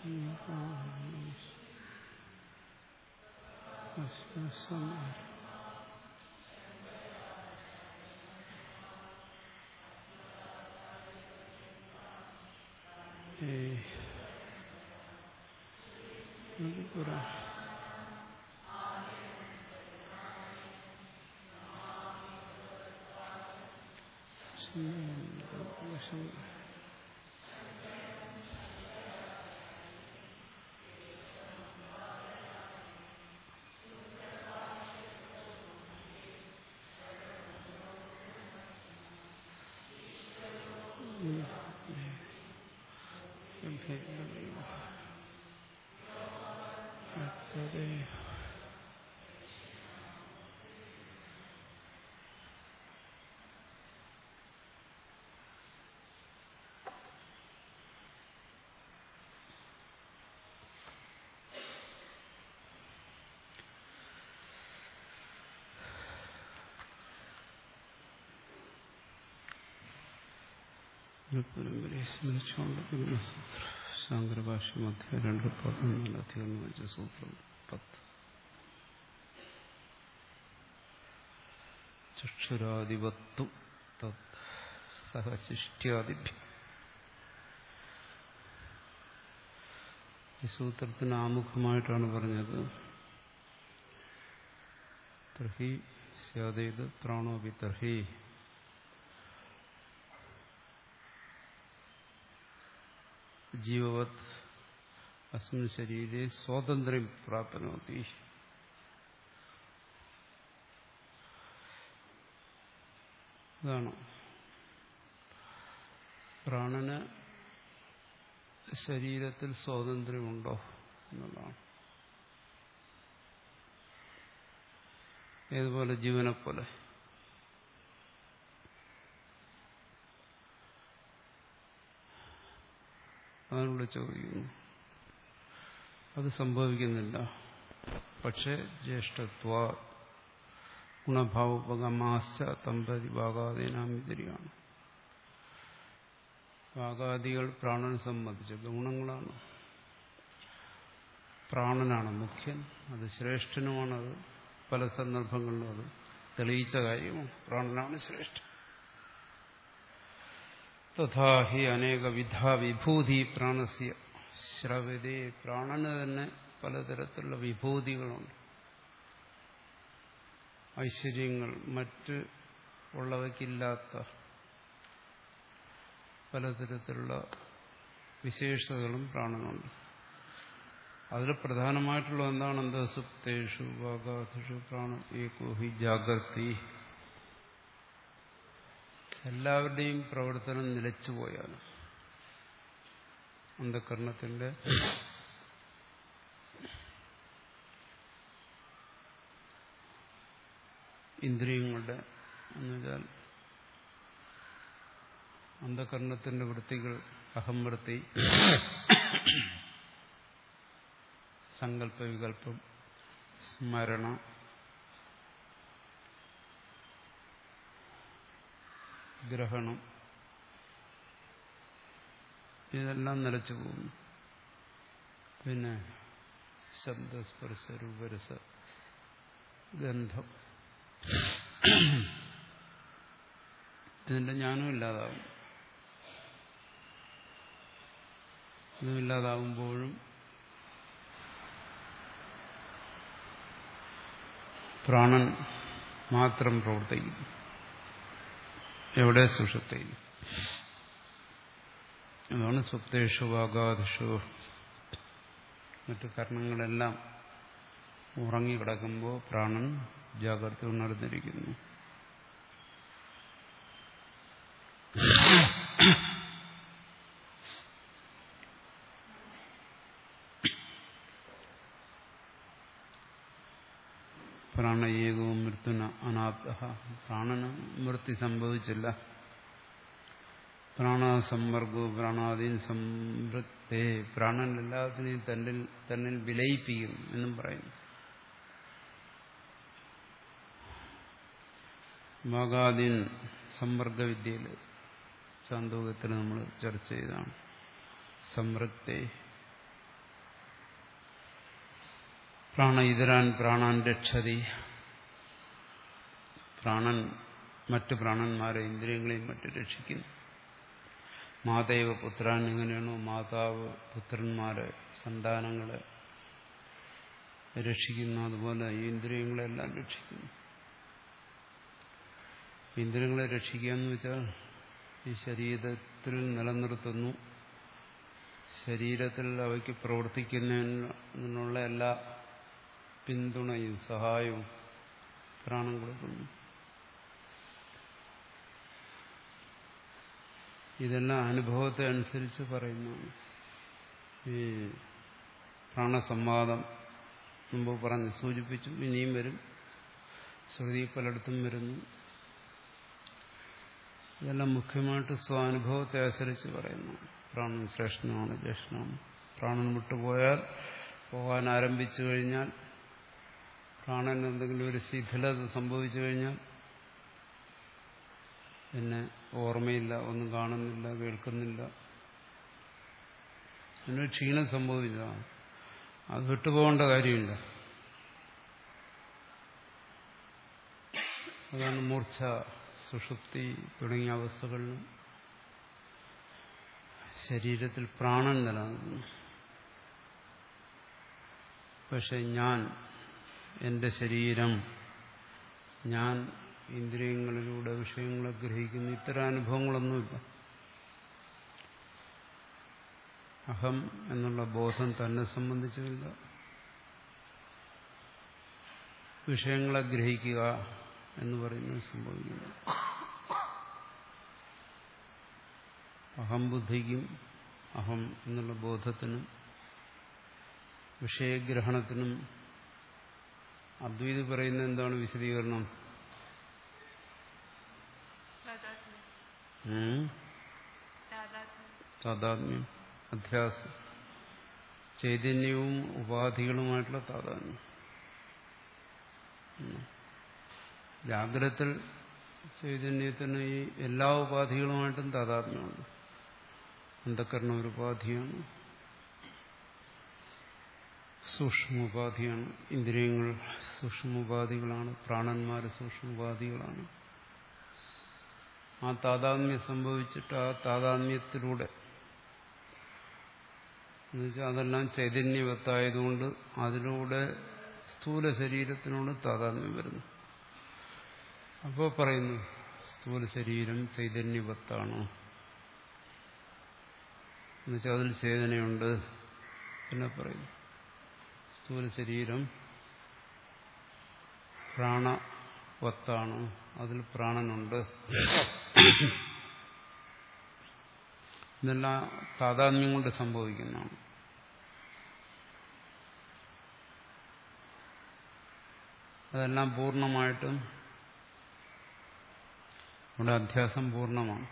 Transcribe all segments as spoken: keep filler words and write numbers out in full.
പരമ്പരയെ സ്മരിച്ചുകൊണ്ട് ബ്രഹ്മസൂത്ര ശാങ്കരഭാഷ്യം അധ്യായം രണ്ട് പതിനൊന്നാല് അധികരണം വെച്ച സൂത്രം പത്ത്. ചക്ഷുരാധിപത്തു തത് സഹശിഷ്ട്യാദിഭ്യം. ഈ സൂത്രത്തിന് ആമുഖമായിട്ടാണ് പറഞ്ഞത് തർഹി സ്യാദേത് പ്രാണോപി തർഹി ജീവവത് അസ്മിൻ ശരീരേ സ്വാതന്ത്ര്യം പ്രാപ്നോതി. അതാണ് പ്രാണന് ശരീരത്തിൽ സ്വാതന്ത്ര്യമുണ്ടോ എന്നുള്ളതാണ്. ഏതുപോലെ ജീവനെപ്പോലെ. അതിനുള്ള ചോദിക്കുന്നു. അത് സംഭവിക്കുന്നില്ല. പക്ഷെ ജ്യേഷ്ഠത്വ ഗുണഭാവോപഗമാശ്ച തമ്പതി വാഗാദീനാമിതിരിയാണ്. വാഗാദികൾ പ്രാണനെ സംബന്ധിച്ച ഗുണങ്ങളാണ്. പ്രാണനാണ് മുഖ്യൻ, അത് ശ്രേഷ്ഠനുമാണത്. പല സന്ദർഭങ്ങളിലും അത് തെളിയിച്ച കാര്യമാണ്. പ്രാണനാണ് ശ്രേഷ്ഠൻ. തഥാ ഹി അനേകവിധ വിഭൂതി പ്രാണസ്യ ശ്രവതേ. പ്രാണന് തന്നെ പലതരത്തിലുള്ള വിഭൂതികളുണ്ട്, ഐശ്വര്യങ്ങൾ, മറ്റ് ഉള്ളവയ്ക്കില്ലാത്ത പലതരത്തിലുള്ള വിശേഷതകളും പ്രാണനുണ്ട്. അതിൽ പ്രധാനമായിട്ടുള്ള എന്താണ്? എന്ത്? സുപ്തേഷു വാഗാദിഷു പ്രാണ ഏകോ ഹി ജാഗ്രതി. എല്ലാവരുടെയും പ്രവർത്തനം നിലച്ചുപോയാലും അന്ധകരണത്തിന്റെ ഇന്ദ്രിയങ്ങളുടെ എന്നുവെച്ചാൽ അന്ധകരണത്തിന്റെ വൃത്തികൾ, അഹംവൃത്തി, സങ്കല്പ വികല്പം, സ്മരണ, ഗ്രഹണം, ഇതെല്ലാം നിലച്ചു പോകുന്നു. പിന്നെ ശബ്ദസ്പർശ രൂപരസ ഗന്ധം, ഇതിന്റെ ജ്ഞാനം ഇല്ലാതാവും. ഇതുമില്ലാതാവുമ്പോഴും പ്രാണൻ മാത്രം പ്രവർത്തിക്കും. എവിടെ? സുഷുപ്തിയിൽ. അതാണ് സുപ്തേഷു വാഗാദിഷു. മറ്റു കർണങ്ങളെല്ലാം ഉറങ്ങിക്കിടക്കുമ്പോൾ പ്രാണൻ ജാഗ്രത ഉണർന്നിരിക്കുന്നു. പ്രാണയേകവും മൃത്യുന അനാപ്ത. പ്രാണന് മൃത്യു സംഭവിച്ചില്ല. പ്രാണസമ്പർഗവും പ്രാണാദീൻ സംവൃത്തേ. പ്രാണൻ എല്ലാത്തിനെയും തന്നിൽ തന്നിൽ വിലയിപ്പിക്കും എന്നും പറയുന്നു. വാഗാദീൻ സമ്പർഗവിദ്യയിൽ ചാന്തോക്യത്തിൽ നമ്മൾ ചർച്ച ചെയ്തതാണ്. സംവൃത്തേ. പ്രാണൻ എല്ലാത്തിനെയും തന്നിൽ തന്നിൽ വിലയിപ്പിക്കും. വാഗാദീൻ സമ്പർഗവിദ്യയിൽ ചാന്തോക്യത്തിൽ നമ്മൾ ചർച്ച ചെയ്തതാണ്. സംവൃത്തേ. പ്രാണൻ പ്രാണ ഇതരാൻ പ്രാണാൻ രക്ഷതി. പ്രാണൻ മറ്റ് പ്രാണന്മാരെ ഇന്ദ്രിയങ്ങളെയും മറ്റും രക്ഷിക്കുന്നു. മാതേവ പുത്രാൻ എങ്ങനെയാണോ മാതാവ് പുത്രന്മാരെ സന്താനങ്ങളെ രക്ഷിക്കുന്നു, അതുപോലെ ഈ ഇന്ദ്രിയങ്ങളെല്ലാം രക്ഷിക്കുന്നു. ഇന്ദ്രിയങ്ങളെ രക്ഷിക്കുക എന്ന് വെച്ചാൽ ഈ ശരീരത്തിൽ നിലനിർത്തുന്നു. ശരീരത്തിൽ അവയ്ക്ക് പ്രവർത്തിക്കുന്നതിനുള്ള എല്ലാ പിന്തുണയും സഹായവും പ്രാണൻ കൊടുക്കുന്നു. ഇതെല്ലാം അനുഭവത്തെ അനുസരിച്ച് പറയുന്നതാണ്. ഈ പ്രാണസംവാദം മുമ്പ് പറഞ്ഞ് സൂചിപ്പിച്ചു, ഇനിയും വരും, ശ്രുതി പലയിടത്തും വരുന്നു. ഇതെല്ലാം മുഖ്യമായിട്ട് സ്വാനുഭവത്തെ ആശ്രയിച്ച് പറയുന്നു. പ്രാണൻ ശ്രേഷ്ഠനാണ്, ജ്യേഷ്ഠനാണ്. പ്രാണൻ വിട്ടുപോയാൽ, പോകാൻ ആരംഭിച്ചു കഴിഞ്ഞാൽ, പ്രാണൻ എന്തെങ്കിലും ഒരു ശിഥിലത സംഭവിച്ചു കഴിഞ്ഞാൽ പിന്നെ ഓർമ്മയില്ല, ഒന്നും കാണുന്നില്ല, കേൾക്കുന്നില്ല, പിന്നെ ക്ഷീണം സംഭവിച്ചതാണ്. അത് വിട്ടുപോകേണ്ട കാര്യമില്ല. അതാണ് മൂർച്ഛ, സുഷുപ്തി തുടങ്ങിയ അവസ്ഥകളിലും ശരീരത്തിൽ പ്രാണൻ നിലനിൽക്കുന്നു. പക്ഷെ ഞാൻ, എന്റെ ശരീരം, ഞാൻ ഇന്ദ്രിയങ്ങളിലൂടെ വിഷയങ്ങളെ ഗ്രഹിക്കുന്നു, ഇത്തരം അനുഭവങ്ങളൊന്നുമില്ല. അഹം എന്നുള്ള ബോധം തന്നെ സംബന്ധിച്ചുമില്ല. വിഷയങ്ങളെ ഗ്രഹിക്കുക എന്ന് പറയുന്നത് സംഭവിക്കുന്നു. അഹംബുദ്ധിക്കും അഹം എന്നുള്ള ബോധത്തിനും വിഷയഗ്രഹണത്തിനും അദ്വൈതി പറയുന്ന എന്താണ് വിശദീകരണം? താദാത്മ്യം, അധ്യാസം, ചൈതന്യവും ഉപാധികളുമായിട്ടുള്ള താദാത്മ്യം. ജാഗ്രതത്തിൽ ചൈതന്യത്തിന് ഈ എല്ലാ ഉപാധികളുമായിട്ടും താദാത്മ്യമുണ്ട്. അന്ധകരണം ഒരു ഉപാധിയാണ്, സൂക്ഷ്മോപാധിയാണ്. ഇന്ദ്രിയങ്ങൾ സൂക്ഷ്മോപാധികളാണ്, പ്രാണന്മാർ സൂക്ഷ്മോപാധികളാണ്. ആ താദാത്മ്യം സംഭവിച്ചിട്ട് ആ താദാത്മ്യത്തിലൂടെ എന്നുവെച്ചാൽ അതെല്ലാം ചൈതന്യവത്തായതുകൊണ്ട് അതിലൂടെ സ്ഥൂല ശരീരത്തിനോട് താദാത്മ്യം വരുന്നു. അപ്പോൾ പറയുന്നു സ്ഥൂല ശരീരം ചൈതന്യവത്താണ്, എന്നുവെച്ചാൽ അതിൽ ചേതനയുണ്ട്. പിന്നെ പറയുന്നു സ്ഥൂല ശരീരം പ്രാണവത്താണ്, അതിൽ പ്രാണനുണ്ട്. ഇതെല്ലാം താദാത്മ്യം കൊണ്ട് സംഭവിക്കുന്നതാണ്. അതെല്ലാം പൂർണ്ണമായിട്ടും ഇവിടെ അധ്യാസം പൂർണ്ണമാണ്.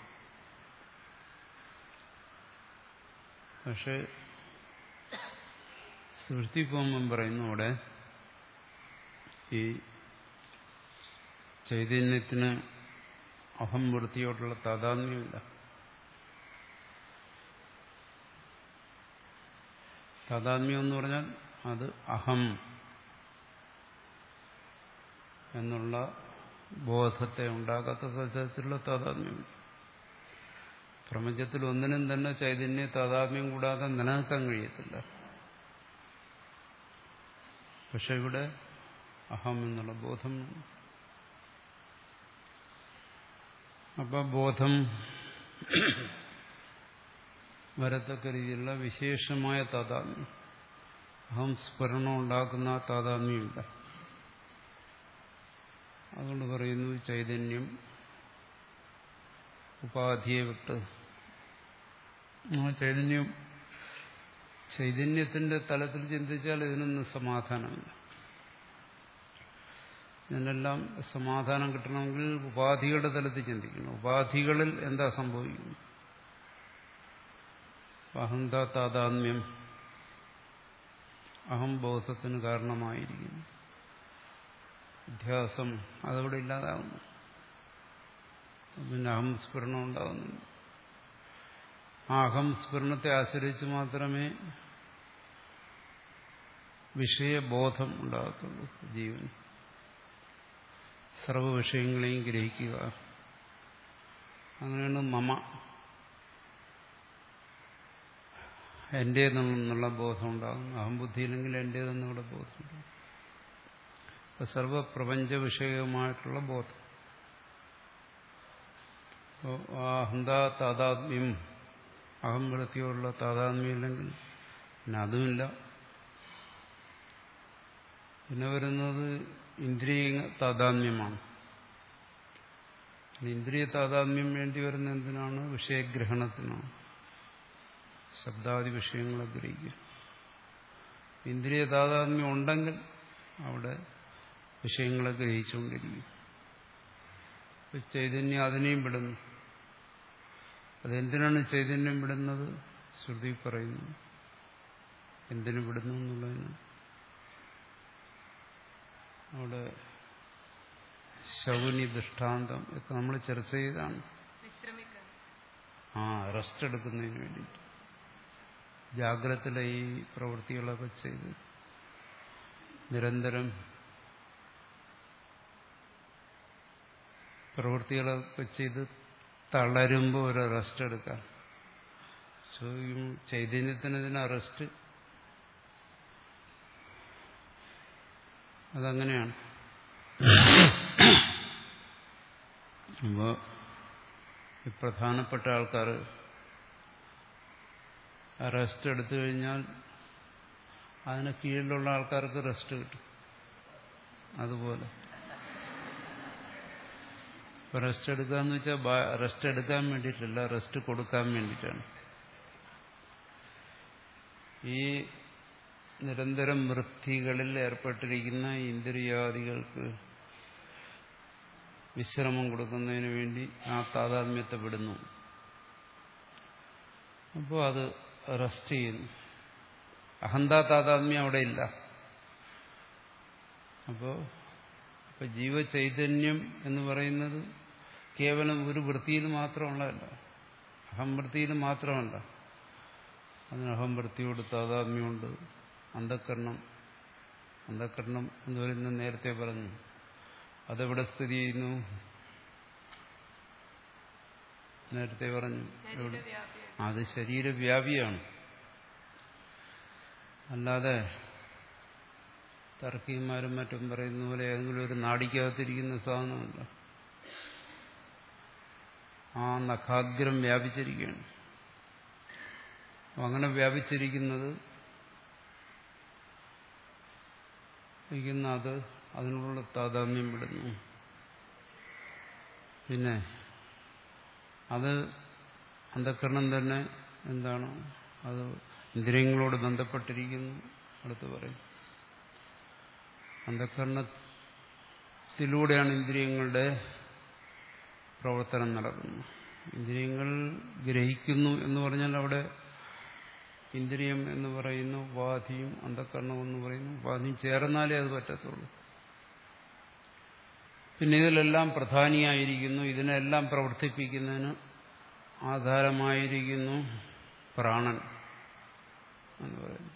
പക്ഷെ സൃഷ്ടി പോകുമ്പം പറയുന്നു അവിടെ ഈ ചൈതന്യത്തിന് അഹം വൃത്തിയോട്ടുള്ള താദാത്മ്യമില്ല. താദാത്മ്യം എന്ന് പറഞ്ഞാൽ അത് അഹം എന്നുള്ള ബോധത്തെ ഉണ്ടാകാത്ത തരത്തിലുള്ള താദാത്മ്യം. പ്രപഞ്ചത്തിൽ ഒന്നിനും തന്നെ ചൈതന്യ താദാത്മ്യം കൂടാതെ നിലനിൽക്കാൻ കഴിയത്തില്ല. പക്ഷെ ഇവിടെ അഹം എന്നുള്ള ബോധം. അപ്പൊ ബോധം വരത്തക്ക രീതിയിലുള്ള വിശേഷമായ താദാത്മ്യം, അഹം സ്ഫുരണം ഉണ്ടാക്കുന്ന ആ താദാത്മ്യമില്ല. അതുകൊണ്ട് പറയുന്നു ചൈതന്യം ഉപാധിയെ വിട്ട്. ആ ചൈതന്യം ചൈതന്യത്തിന്റെ തലത്തിൽ ചിന്തിച്ചാൽ ഇതിനൊന്നും സമാധാനമില്ല. ഇതിനെല്ലാം സമാധാനം കിട്ടണമെങ്കിൽ ഉപാധികളുടെ തലത്തിൽ ചിന്തിക്കണം. ഉപാധികളിൽ എന്താ സംഭവിക്കുന്നു? അഹന്ത താദാത്മ്യം അഹംബോധത്തിന് കാരണമായിരിക്കുന്നു. അധ്യാസം അതവിടെ ഇല്ലാതാകുന്നു. പിന്നെ അഹംസ്ഫുരണം ഉണ്ടാകുന്നു. ആ അഹംസ്ഫുരണത്തെ ആശ്രയിച്ച് മാത്രമേ വിഷയബോധം ഉണ്ടാകത്തുള്ളൂ ജീവൻ. സർവ വിഷയങ്ങളെയും ഗ്രഹിക്കുക. അങ്ങനെയാണ് മമ എന്റേതെന്നുള്ള ബോധം ഉണ്ടാകും. അഹംബുദ്ധിയില്ലെങ്കിൽ എന്റേതെന്നുള്ള ബോധം ഉണ്ടാകും. അപ്പൊ സർവപ്രപഞ്ച വിഷയമായിട്ടുള്ള ബോധം. ആ അഹന്താ താതാത്മ്യം, അഹം വൃത്തിയോടുള്ള താതാത്മ്യം ഇല്ലെങ്കിൽ പിന്നെ അതുമില്ല. പിന്നെ വരുന്നത് ഇന്ദ്രിയ താതാത്മ്യമാണ്. ഇന്ദ്രിയ താതാത്മ്യം വേണ്ടി വരുന്ന എന്തിനാണ്? വിഷയഗ്രഹണത്തിനാണ്. ശബ്ദാദി വിഷയങ്ങളെ ഗ്രഹിക്കുക. ഇന്ദ്രിയ താതാത്മ്യം ഉണ്ടെങ്കിൽ അവിടെ വിഷയങ്ങളെ ഗ്രഹിച്ചുകൊണ്ടിരിക്കും. ചൈതന്യം അതിനെയും വിടുന്നു. അതെന്തിനാണ് ചൈതന്യം വിടുന്നത്? ശ്രുതി പറയുന്നു എന്തിനു വിടുന്നു എന്നുള്ളതിന്. അവിടെ ശൗനി ദൃഷ്ടാന്തം ഒക്കെ നമ്മൾ ചർച്ച ചെയ്താണ്. ആ റെസ്റ്റ് എടുക്കുന്നതിന് വേണ്ടിയിട്ട് ജാഗ്രതയിലെ ഈ പ്രവൃത്തികളൊക്കെ ചെയ്ത് നിരന്തരം പ്രവൃത്തികളൊക്കെ ചെയ്ത് തളരുമ്പോൾ ഒരു റെസ്റ്റ് എടുക്കാം. ചോദിക്കും ചൈതന്യത്തിന് ഇതിനാ റെസ്റ്റ്? അതങ്ങനെയാണ്. അപ്പോ ഈ പ്രധാനപ്പെട്ട ആൾക്കാർ റെസ്റ്റ് എടുത്തു കഴിഞ്ഞാൽ അതിന് കീഴിലുള്ള ആൾക്കാർക്ക് റെസ്റ്റ് കിട്ടും. അതുപോലെ റെസ്റ്റ് എടുക്കുക എന്ന് വെച്ചാൽ റെസ്റ്റ് എടുക്കാൻ വേണ്ടിയിട്ടല്ല, റെസ്റ്റ് കൊടുക്കാൻ വേണ്ടിയിട്ടാണ്. ഈ നിരന്തരം വൃത്തികളിൽ ഏർപ്പെട്ടിരിക്കുന്ന ഇന്ദ്രിയാദികൾക്ക് വിശ്രമം കൊടുക്കുന്നതിന് വേണ്ടി ആ താതാത്മ്യത്തെ വിടുന്നു. അപ്പോൾ അത് റെസ്റ്റ് ചെയ്യുന്നു. അഹന്താ താതാത്മ്യം അവിടെ ഇല്ല. അപ്പോൾ ഇപ്പൊ ജീവചൈതന്യം എന്ന് പറയുന്നത് കേവലം ഒരു വൃത്തിയിൽ മാത്രമുള്ളതല്ല, അഹംവൃത്തിയിൽ മാത്രമല്ല. അതിന് അഹംവൃത്തിയോട് താതാത്മ്യമുണ്ട്. അന്ധഃകരണം അന്ധഃകരണം എന്ന് പറയുന്നത് നേരത്തെ പറഞ്ഞു. അതെവിടെ സ്ഥിതി ചെയ്യുന്നു? നേരത്തെ പറഞ്ഞു എവിടെ? അത് ശരീരവ്യാപിയാണ്. അല്ലാതെ തർക്കിമാരും മറ്റും പറയുന്ന പോലെ ഏതെങ്കിലും ഒരു നാടിക്കകത്തിരിക്കുന്ന സാധനമല്ല. ആ നഖാഗ്രം വ്യാപിച്ചിരിക്കുകയാണ്. അങ്ങനെ വ്യാപിച്ചിരിക്കുന്നത് അത് അതിനുള്ള താതാത്മ്യം വിടുന്നു. പിന്നെ അത് അന്ധഃകരണം തന്നെ എന്താണ്? അത് ഇന്ദ്രിയങ്ങളോട് ബന്ധപ്പെട്ടിരിക്കുന്നു. അടുത്ത് പറയും അന്ധഃകരണത്തിലൂടെയാണ് ഇന്ദ്രിയങ്ങളുടെ പ്രവർത്തനം നടക്കുന്നത്. ഇന്ദ്രിയങ്ങൾ ഗ്രഹിക്കുന്നു എന്ന് പറഞ്ഞാൽ അവിടെ ഇന്ദ്രിയം എന്ന് പറയുന്നു ഉപാധിയും അന്ധഃകരണം എന്ന് പറയുന്നു ഉപാധിയും ചേർന്നാലേ അത് പറ്റത്തുള്ളൂ. പിന്നെ ഇതിലെല്ലാം പ്രധാനിയായിരിക്കുന്നു, ഇതിനെല്ലാം പ്രവർത്തിപ്പിക്കുന്നതിന് ആധാരമായിരിക്കുന്നു പ്രാണൻ എന്ന് പറയുന്നു.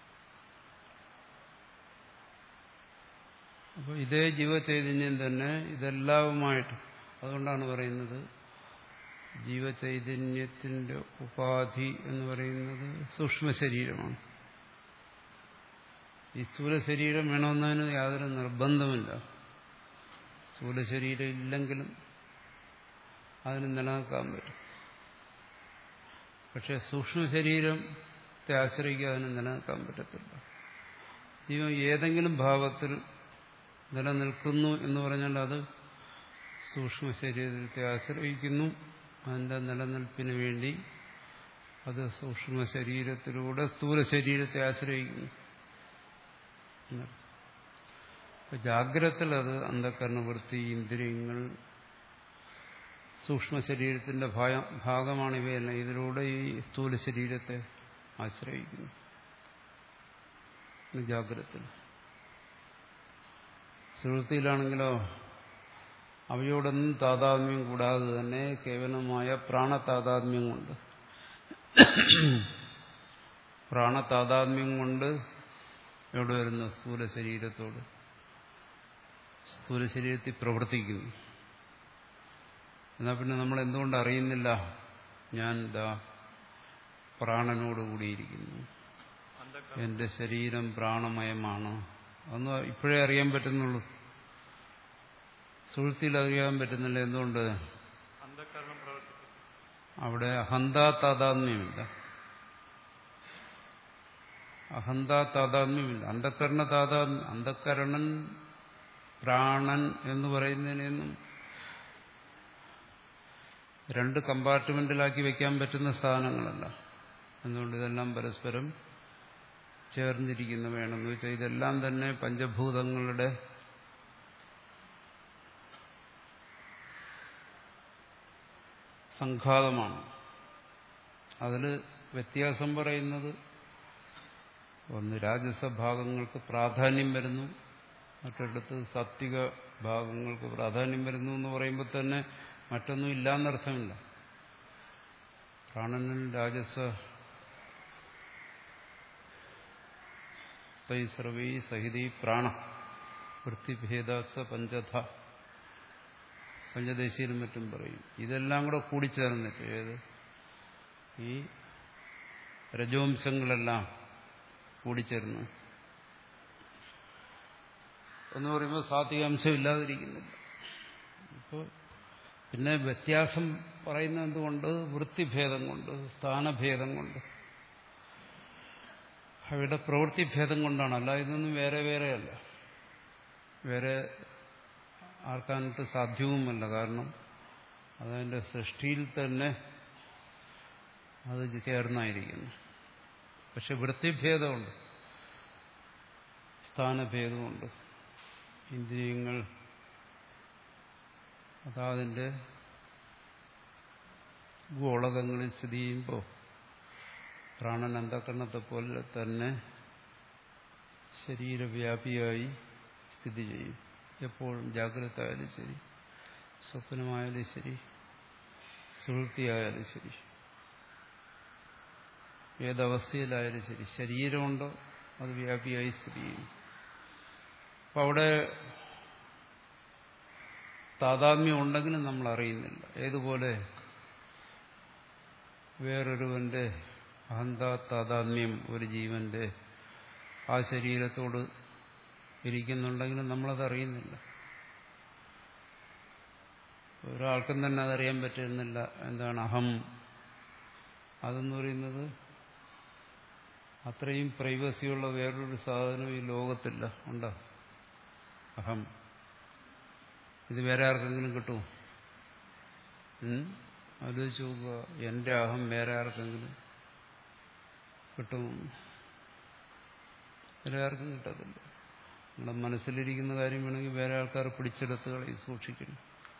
അപ്പോൾ ഇതേ ജീവചൈതന്യം തന്നെ ഇതെല്ലാവുമായിട്ട്, അതുകൊണ്ടാണ് പറയുന്നത് ജീവചൈതന്യത്തിന്റെ ഉപാധി എന്ന് പറയുന്നത് സൂക്ഷ്മശരീരമാണ്. ഈ സ്ഥൂലശരീരം വേണമെന്നതിന് യാതൊരു നിർബന്ധമില്ല. സ്ഥൂലശരീരം ഇല്ലെങ്കിലും അതിന് നിലനിൽക്കാൻ പറ്റും. പക്ഷെ സൂക്ഷ്മശരീരത്തെ ആശ്രയിക്കുക അതിന് നിലനിൽക്കാൻ പറ്റത്തില്ല. ജീവൻ ഏതെങ്കിലും ഭാവത്തിൽ നിലനിൽക്കുന്നു എന്ന് പറഞ്ഞാൽ അത് സൂക്ഷ്മശരീരത്തെ ആശ്രയിക്കുന്നു. അതിന്റെ നിലനിൽപ്പിന് വേണ്ടി അത് സൂക്ഷ്മശരീരത്തിലൂടെ സ്ഥൂലശരീരത്തെ ആശ്രയിക്കുന്നു. ജാഗ്രതത്തിൽ അത് അന്ധഃകരണവൃത്തി, ഇന്ദ്രിയങ്ങൾ, സൂക്ഷ്മശരീരത്തിന്റെ ഭാഗമാണ് ഇവയെല്ലാം. ഇതിലൂടെ ഈ സ്ഥൂലശരീരത്തെ ആശ്രയിക്കുന്നു ജാഗ്രതത്തിൽ. സുഷുപ്തിയിലാണെങ്കിലോ അവയോടൊന്നും താതാത്മ്യം കൂടാതെ തന്നെ കേവലമായ പ്രാണതാതാത്മ്യം കൊണ്ട് പ്രാണതാതാത്മ്യം കൊണ്ട് എവിടെ വരുന്നു? സ്ഥൂല ശരീരത്തോട്. സ്ഥൂല ശരീരത്തിൽ പ്രവർത്തിക്കുന്നു. എന്നാൽ പിന്നെ നമ്മൾ എന്തുകൊണ്ട് അറിയുന്നില്ല? ഞാൻ ദാ പ്രാണനോട് കൂടിയിരിക്കുന്നു, എന്റെ ശരീരം പ്രാണമയമാണ്. അതൊന്നും ഇപ്പോഴേ അറിയാൻ പറ്റുന്നുള്ളൂ. സുഹൃത്തിയിൽ അറിയാൻ പറ്റുന്നില്ല. എന്തുകൊണ്ട്? അവിടെ അഹന്താ താതാത്മ്യമില്ല. അഹന്താ താതാത്മ്യമില്ല. അന്ധക്കരണ താതാത്മ്യം. അന്ധക്കരണൻ പ്രാണൻ എന്ന് പറയുന്നതിനൊന്നും രണ്ട് കമ്പാർട്ട്മെന്റിലാക്കി വെക്കാൻ പറ്റുന്ന സാധനങ്ങളല്ല. എന്തുകൊണ്ട്? ഇതെല്ലാം പരസ്പരം ചേർന്നിരിക്കുന്ന വേണമെന്ന് വെച്ചാൽ ഇതെല്ലാം തന്നെ പഞ്ചഭൂതങ്ങളുടെ സംഘാതമാണ്. അതിൽ വ്യത്യാസം പറയുന്നത് ഒന്ന് രാജസ ഭാഗങ്ങൾക്ക് പ്രാധാന്യം വരുന്നു, മറ്റിടത്ത് സാത്വിക ഭാഗങ്ങൾക്ക് പ്രാധാന്യം വരുന്നു എന്ന് പറയുമ്പോൾ തന്നെ മറ്റൊന്നും ഇല്ലാന്നർത്ഥമില്ല. പ്രാണനിൽ രാജസ തൈ സർവൈ സഹിതൈ പ്രാണ വൃത്തിഭേദാസ പഞ്ചധ പഞ്ചദേശിയിലും മറ്റും പറയും. ഇതെല്ലാം കൂടെ കൂടിച്ചേർന്നിട്ട് ഏത് ഈ രജോംശങ്ങളെല്ലാം കൂടിച്ചേർന്ന് എന്ന് പറയുമ്പോൾ സാത്വിക അംശം ഇല്ലാതിരിക്കുന്നില്ല. ഇപ്പോൾ പിന്നെ വ്യത്യാസം പറയുന്നത് എന്തുകൊണ്ട്? വൃത്തിഭേദം കൊണ്ട്, സ്ഥാനഭേദം കൊണ്ട്, അവയുടെ പ്രവൃത്തിഭേദം കൊണ്ടാണ്. അല്ല ഇതൊന്നും വേറെ വേറെയല്ല. വേറെ ആർക്കാനിട്ട് സാധ്യവുമല്ല. കാരണം അതതിൻ്റെ സൃഷ്ടിയിൽ തന്നെ അത് ചേർന്നായിരിക്കുന്നു. പക്ഷെ വൃത്തിഭേദമുണ്ട്, സ്ഥാനഭേദമുണ്ട്. ഇന്ദ്രിയങ്ങൾ അതതിൻ്റെ ഗോളകങ്ങളിൽ സ്ഥിതി ചെയ്യുമ്പോൾ പ്രാണൻ അന്ധകരണത്തെ പോലെ തന്നെ ശരീരവ്യാപിയായി സ്ഥിതി ചെയ്യും. എപ്പോഴും ജാഗ്രത ആയാലും ശരി, സ്വപ്നമായാലും ശരി, സുഹൃത്തിയായാലും ശരി, ഏതവസ്ഥയിലായാലും ശരി, ശരീരമുണ്ടോ അത് വ്യാപിയായി സ്ഥിതി ചെയ്യും. അപ്പം അവിടെ താതാത്മ്യം ഉണ്ടെങ്കിലും നമ്മൾ അറിയുന്നില്ല. ഏതുപോലെ വേറൊരുവന്റെ അഹന്താ താതാത്മ്യം ഒരു ജീവന്റെ ആ ശരീരത്തോട് ഇരിക്കുന്നുണ്ടെങ്കിലും നമ്മളത് അറിയുന്നില്ല. ഒരാൾക്കും തന്നെ അതറിയാൻ പറ്റുന്നില്ല. എന്താണ് അഹം? അതെന്ന് പറയുന്നത് അത്രയും പ്രൈവസിയുള്ള വേറൊരു സാധനം ഈ ലോകത്തില്ല. ഉണ്ടോ അഹം? ഇത് വേറെ ആർക്കെങ്കിലും കിട്ടുമോ? ആലോചിച്ച് നോക്കുക. എന്റെ അഹം വേറെ ആർക്കെങ്കിലും കിട്ടുമോ? വേറെ ആർക്കും കിട്ടത്തില്ല. നമ്മുടെ മനസ്സിലിരിക്കുന്ന കാര്യം വേണമെങ്കിൽ വേറെ ആൾക്കാർ പിടിച്ചെടുത്ത് കളി സൂക്ഷിക്കണം.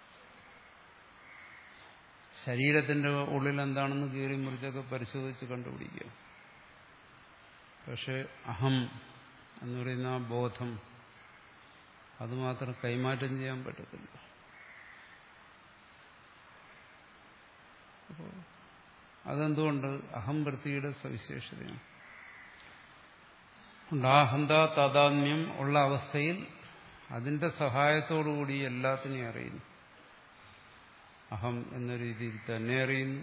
ശരീരത്തിന്റെ ഉള്ളിൽ എന്താണെന്ന് കീറി മുറിച്ചൊക്കെ പരിശോധിച്ച് കണ്ടുപിടിക്കുക. പക്ഷെ അഹം എന്ന് പറയുന്ന ആ ബോധം അതുമാത്രം കൈമാറ്റം ചെയ്യാൻ പറ്റത്തില്ല. അപ്പോൾ അതെന്തുകൊണ്ട്? അഹം വൃത്തിയുടെ സവിശേഷതയാണ്. അഹന്താ താതാത്മ്യം ഉള്ള അവസ്ഥയിൽ അതിന്റെ സഹായത്തോടുകൂടി എല്ലാത്തിനെയും അറിയുന്നു. അഹം എന്ന രീതിയിൽ തന്നെ അറിയുന്നു.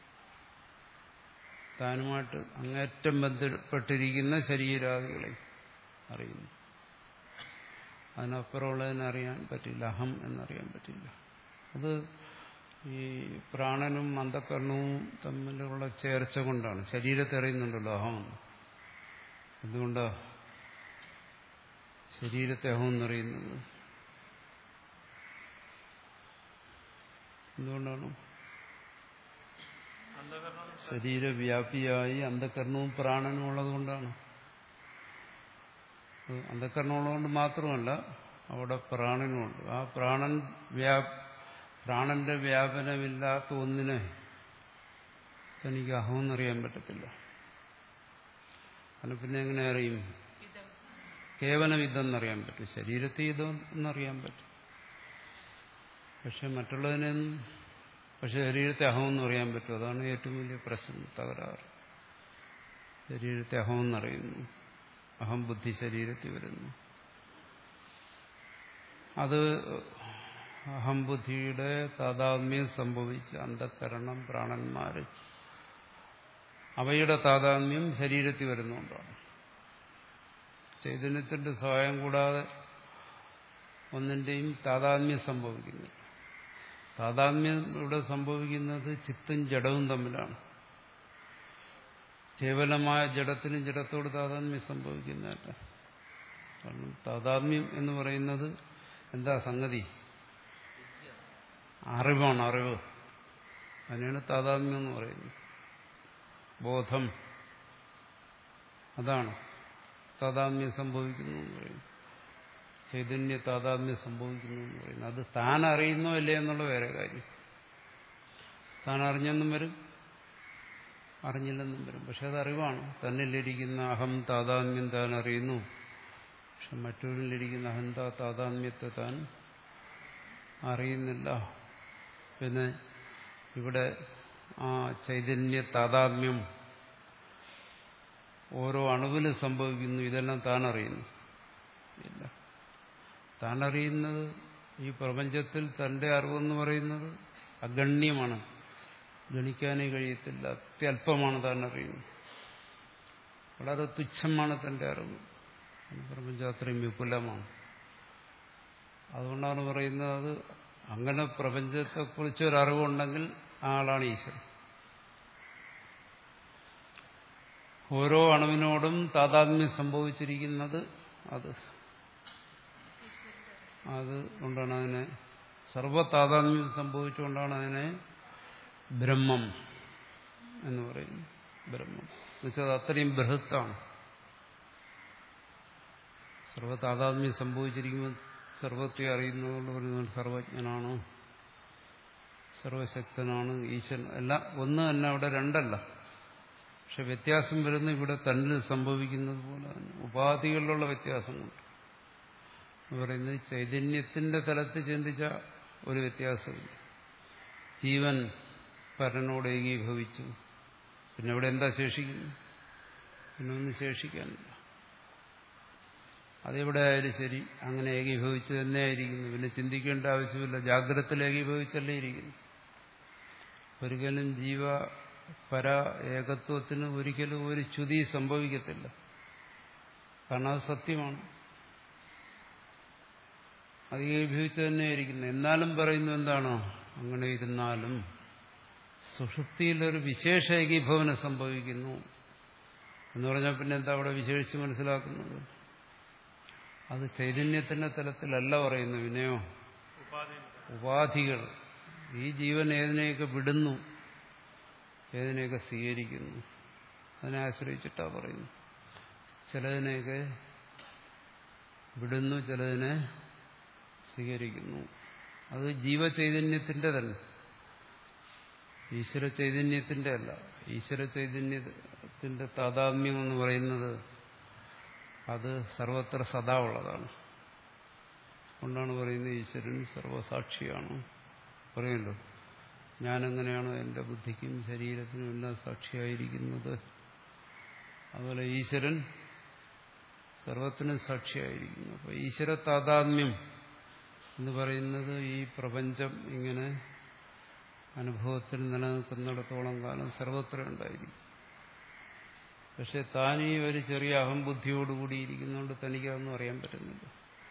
താനുമായിട്ട് അങ്ങേറ്റം ബന്ധപ്പെട്ടിരിക്കുന്ന ശരീരാദികളെ അറിയുന്നു. അതിനപ്പുറമുള്ളതിനെ അറിയാൻ പറ്റില്ല. അഹം എന്നറിയാൻ പറ്റില്ല. അത് ഈ പ്രാണനും അന്ധകരണവും തമ്മിലുള്ള ചേർച്ച കൊണ്ടാണ്. ശരീരത്തെ അറിയുന്നുണ്ടല്ലോ അഹം. എന്തുകൊണ്ടാ ശരീരത്തെ അഹം എന്നറിയുന്നത്? എന്തുകൊണ്ടാണ്? ശരീരവ്യാപിയായി അന്ധകരണവും പ്രാണനും ഉള്ളത് കൊണ്ടാണ്. അന്ധകരണമുള്ളതുകൊണ്ട് മാത്രമല്ല, അവിടെ പ്രാണനുമുണ്ട്. ആ പ്രാണൻ വ്യാ പ്രാണന്റെ വ്യാപനമില്ലാത്ത ഒന്നിനെ എനിക്ക് അഹമെന്നറിയാൻ പറ്റത്തില്ല. അതിന് പിന്നെ എങ്ങനെ അറിയും? കേവലം ഇതെന്നറിയാൻ പറ്റും. ശരീരത്തെ ഇതെന്നറിയാൻ പറ്റും. പക്ഷെ മറ്റുള്ളതിനൊന്നും. പക്ഷെ ശരീരത്തെ അഹമെന്ന് അറിയാൻ പറ്റും. അതാണ് ഏറ്റവും വലിയ പ്രശ്നം, തകരാറ്. ശരീരത്തെ അഹമെന്നറിയുന്നു. അഹം ബുദ്ധി ശരീരത്തിൽ വരുന്നു. അത് അഹംബുദ്ധിയുടെ താതാത്മ്യം സംഭവിച്ച അന്ധഃകരണം, പ്രാണന്മാര്, അവയുടെ താതാത്മ്യം ശരീരത്തിൽ വരുന്നുകൊണ്ടാണ്. ചൈതന്യത്തിന്റെ സഹായം കൂടാതെ ഒന്നിന്റെയും താതാത്മ്യം സംഭവിക്കുന്നില്ല. താതാത്മ്യം ഇവിടെ സംഭവിക്കുന്നത് ചിത്തും ജഡവും തമ്മിലാണ്. കേവലമായ ജഡത്തിനും ജഡത്തോട് താതാത്മ്യം സംഭവിക്കുന്നതല്ല. കാരണം താതാത്മ്യം എന്ന് പറയുന്നത് എന്താ സംഗതി? അറിവാണ്, അറിവ്. അതിനാണ് താതാത്മ്യം എന്ന് പറയുന്നത്. ബോധം, അതാണ് താതാത്മ്യം സംഭവിക്കുന്നു എന്ന് പറയുന്നത്. ചൈതന്യ താതാത്മ്യം സംഭവിക്കുന്നു എന്ന് പറയുന്നത്. അത് താൻ അറിയുന്നോ അല്ലേ എന്നുള്ള വേറെ കാര്യം. താൻ അറിഞ്ഞെന്നും വരും, അറിഞ്ഞില്ലെന്നും വരും. പക്ഷെ അത് അറിവാണ്. തന്നിലിരിക്കുന്ന അഹം താതാത്മ്യം താൻ അറിയുന്നു. പക്ഷെ മറ്റൊരിലിരിക്കുന്ന അഹന്ത താതാത്മ്യത്തെ താൻ അറിയുന്നില്ല. പിന്നെ ഇവിടെ ആ ചൈതന്യ താതാത്മ്യം ഓരോ അണുവിലും സംഭവിക്കുന്നു. ഇതെല്ലാം താൻ അറിയുന്നു ഇല്ല. താൻ അറിയുന്നത് ഈ പ്രപഞ്ചത്തിൽ തന്റെ അറിവെന്ന് പറയുന്നത് അഗണ്യമാണ്, ഗണിക്കാനേ കഴിയത്തില്ല, അത്യല്പമാണ് താൻ അറിയുന്നത്. വളരെ തുച്ഛമാണ് തന്റെ അറിവ്. പ്രപഞ്ചം അത്രയും വിപുലമാണ്. അതുകൊണ്ടാണ് പറയുന്നത്, അത് അങ്ങനെ പ്രപഞ്ചത്തെക്കുറിച്ച് ഒരറിവുണ്ടെങ്കിൽ ആ ആളാണ് ഈശ്വരൻ. ഓരോ അണുവിനോടും താതാത്മ്യം സംഭവിച്ചിരിക്കുന്നത് അത് അത് കൊണ്ടാണ് അതിനെ സർവ്വതാതാത്മ്യം സംഭവിച്ചുകൊണ്ടാണ് അതിനെ ബ്രഹ്മം എന്ന് പറയുന്നത്. ബ്രഹ്മം എന്നുവെച്ചാൽ അത്രയും ബൃഹത്താണ്. സർവ്വതാതാത്മ്യം സംഭവിച്ചിരിക്കുമ്പോൾ സർവത്തെ അറിയുന്നതുകൊണ്ട് പറയുന്നത് സർവജ്ഞനാണ്, സർവശക്തനാണ്, ഈശ്വരൻ. എല്ലാം ഒന്ന് തന്നെ, അവിടെ രണ്ടല്ല. പക്ഷെ വ്യത്യാസം വരുന്ന ഇവിടെ തന്നിൽ സംഭവിക്കുന്നത് പോലെ തന്നെ ഉപാധികളിലുള്ള വ്യത്യാസം കൊണ്ട് എന്ന് പറയുന്നത് ചൈതന്യത്തിന്റെ തലത്തിൽ ചിന്തിച്ച ഒരു വ്യത്യാസമില്ല. ജീവൻ പരനോട് ഏകീഭവിച്ചു. പിന്നെ ഇവിടെ എന്താ ശേഷിക്കുന്നു? പിന്നെ ഒന്നും ശേഷിക്കാനില്ല. അതെവിടെ ആയാലും ശരി അങ്ങനെ ഏകീഭവിച്ച് തന്നെ ആയിരിക്കുന്നു. പിന്നെ ചിന്തിക്കേണ്ട ആവശ്യമില്ല. ജാഗ്രതത്തിൽ ഏകീഭവിച്ചല്ലേ ഇരിക്കുന്നു. ഒരിക്കലും ജീവ പര ഏകത്വത്തിന് ഒരിക്കലും ഒരു ച്യുതി സംഭവിക്കത്തില്ല. കാരണം അത് സത്യമാണ്. അത് ഏകീഭവിച്ച് തന്നെ ഇരിക്കുന്നു. എന്നാലും പറയുന്നു എന്താണോ, അങ്ങനെ ഇരുന്നാലും സുഷുപ്തിയിലൊരു വിശേഷ ഏകീഭവനം സംഭവിക്കുന്നു എന്ന് പറഞ്ഞാൽ പിന്നെ എന്താ അവിടെ വിശേഷിച്ച് മനസ്സിലാക്കുന്നത്? അത് ചൈതന്യത്തിന്റെ തലത്തിലല്ല പറയുന്നു. വിനയോ ഉപാധികൾ. ഈ ജീവൻ ഏതിനെയൊക്കെ വിടുന്നു, ഏതിനെയൊക്കെ സ്വീകരിക്കുന്നു, അതിനെ ആശ്രയിച്ചിട്ടാ പറയുന്നു. ചിലതിനെയൊക്കെ വിടുന്നു, ചിലതിനെ സ്വീകരിക്കുന്നു. അത് ജീവചൈതന്യത്തിന്റെ തന്നെ, ഈശ്വര ചൈതന്യത്തിന്റെ അല്ല. ഈശ്വര ചൈതന്യത്തിന്റെ താതാത്മ്യം എന്ന് പറയുന്നത് അത് സർവത്ര സദാ ഉള്ളതാണ്. അതുകൊണ്ടാണ് പറയുന്നത് ഈശ്വരൻ സർവസാക്ഷിയാണ്. പറയുമല്ലോ, ഞാനെങ്ങനെയാണോ എൻ്റെ ബുദ്ധിക്കും ശരീരത്തിനും എല്ലാം സാക്ഷിയായിരിക്കുന്നത്, അതുപോലെ ഈശ്വരൻ സർവത്തിനും സാക്ഷിയായിരിക്കുന്നു. അപ്പോൾ ഈശ്വര താതാത്മ്യം എന്ന് പറയുന്നത് ഈ പ്രപഞ്ചം ഇങ്ങനെ അനുഭവത്തിൽ നിലനിൽക്കുന്നിടത്തോളം കാലം സർവത്ര ഉണ്ടായിരിക്കും. പക്ഷെ താൻ ഈ ഒരു ചെറിയ അഹംബുദ്ധിയോടുകൂടിയിരിക്കുന്നതുകൊണ്ട് തനിക്കതൊന്നും അറിയാൻ പറ്റുന്നില്ല.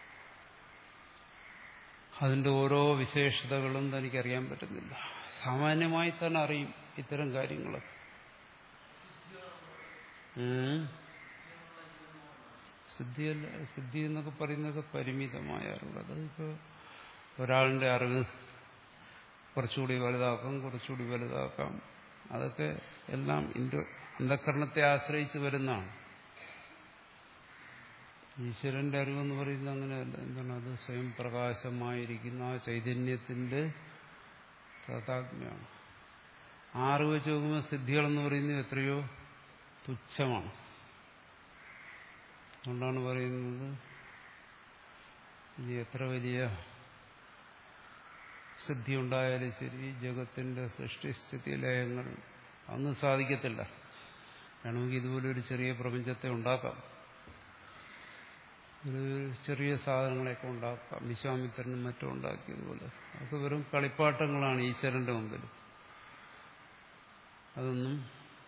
അതിന്റെ ഓരോ വിശേഷതകളും തനിക്കറിയാൻ പറ്റുന്നില്ല. സാമാന്യമായി തന്നെ അറിയും ഇത്തരം കാര്യങ്ങളൊക്കെ. സിദ്ധിയല്ല, സിദ്ധി എന്നൊക്കെ പറയുന്നത് പരിമിതമായ അറിവ്. അതിപ്പോൾ ഒരാളിന്റെ അറിവ് കുറച്ചുകൂടി വലുതാക്കാം, കുറച്ചുകൂടി വലുതാക്കാം. അതൊക്കെ എല്ലാം ഇന്ദ്ര അന്ധകരണത്തെ ആശ്രയിച്ച് വരുന്നതാണ്. ഈശ്വരന്റെ അറിവെന്ന് പറയുന്നത് അങ്ങനെയല്ല. എന്താണ്? അത് സ്വയം പ്രകാശമായിരിക്കുന്ന ആ ചൈതന്യത്തിന്റെ താതാത്മ്യമാണ്. ആ അറിവ് വെച്ച് നോക്കുമ്പോൾ സിദ്ധികളെന്ന് പറയുന്നത് എത്രയോ തുച്ഛമാണ്. അതുകൊണ്ടാണ് പറയുന്നത് ഇനി എത്ര വലിയ സിദ്ധി ഉണ്ടായാലും ശരി, ജഗത്തിന്റെ സൃഷ്ടിസ്ഥിതി ലയങ്ങൾ അതൊന്നും സാധിക്കത്തില്ല. വേണമെങ്കിൽ ഇതുപോലെ ഒരു ചെറിയ പ്രപഞ്ചത്തെ ഉണ്ടാക്കാം. ഒരു ചെറിയ സാധനങ്ങളെയൊക്കെ ഉണ്ടാക്കാം, വിശ്വാമിത്രനും മറ്റും ഉണ്ടാക്കിയതുപോലെ. അതൊക്കെ വെറും കളിപ്പാട്ടങ്ങളാണ് ഈശ്വരന്റെ മുമ്പിൽ. അതൊന്നും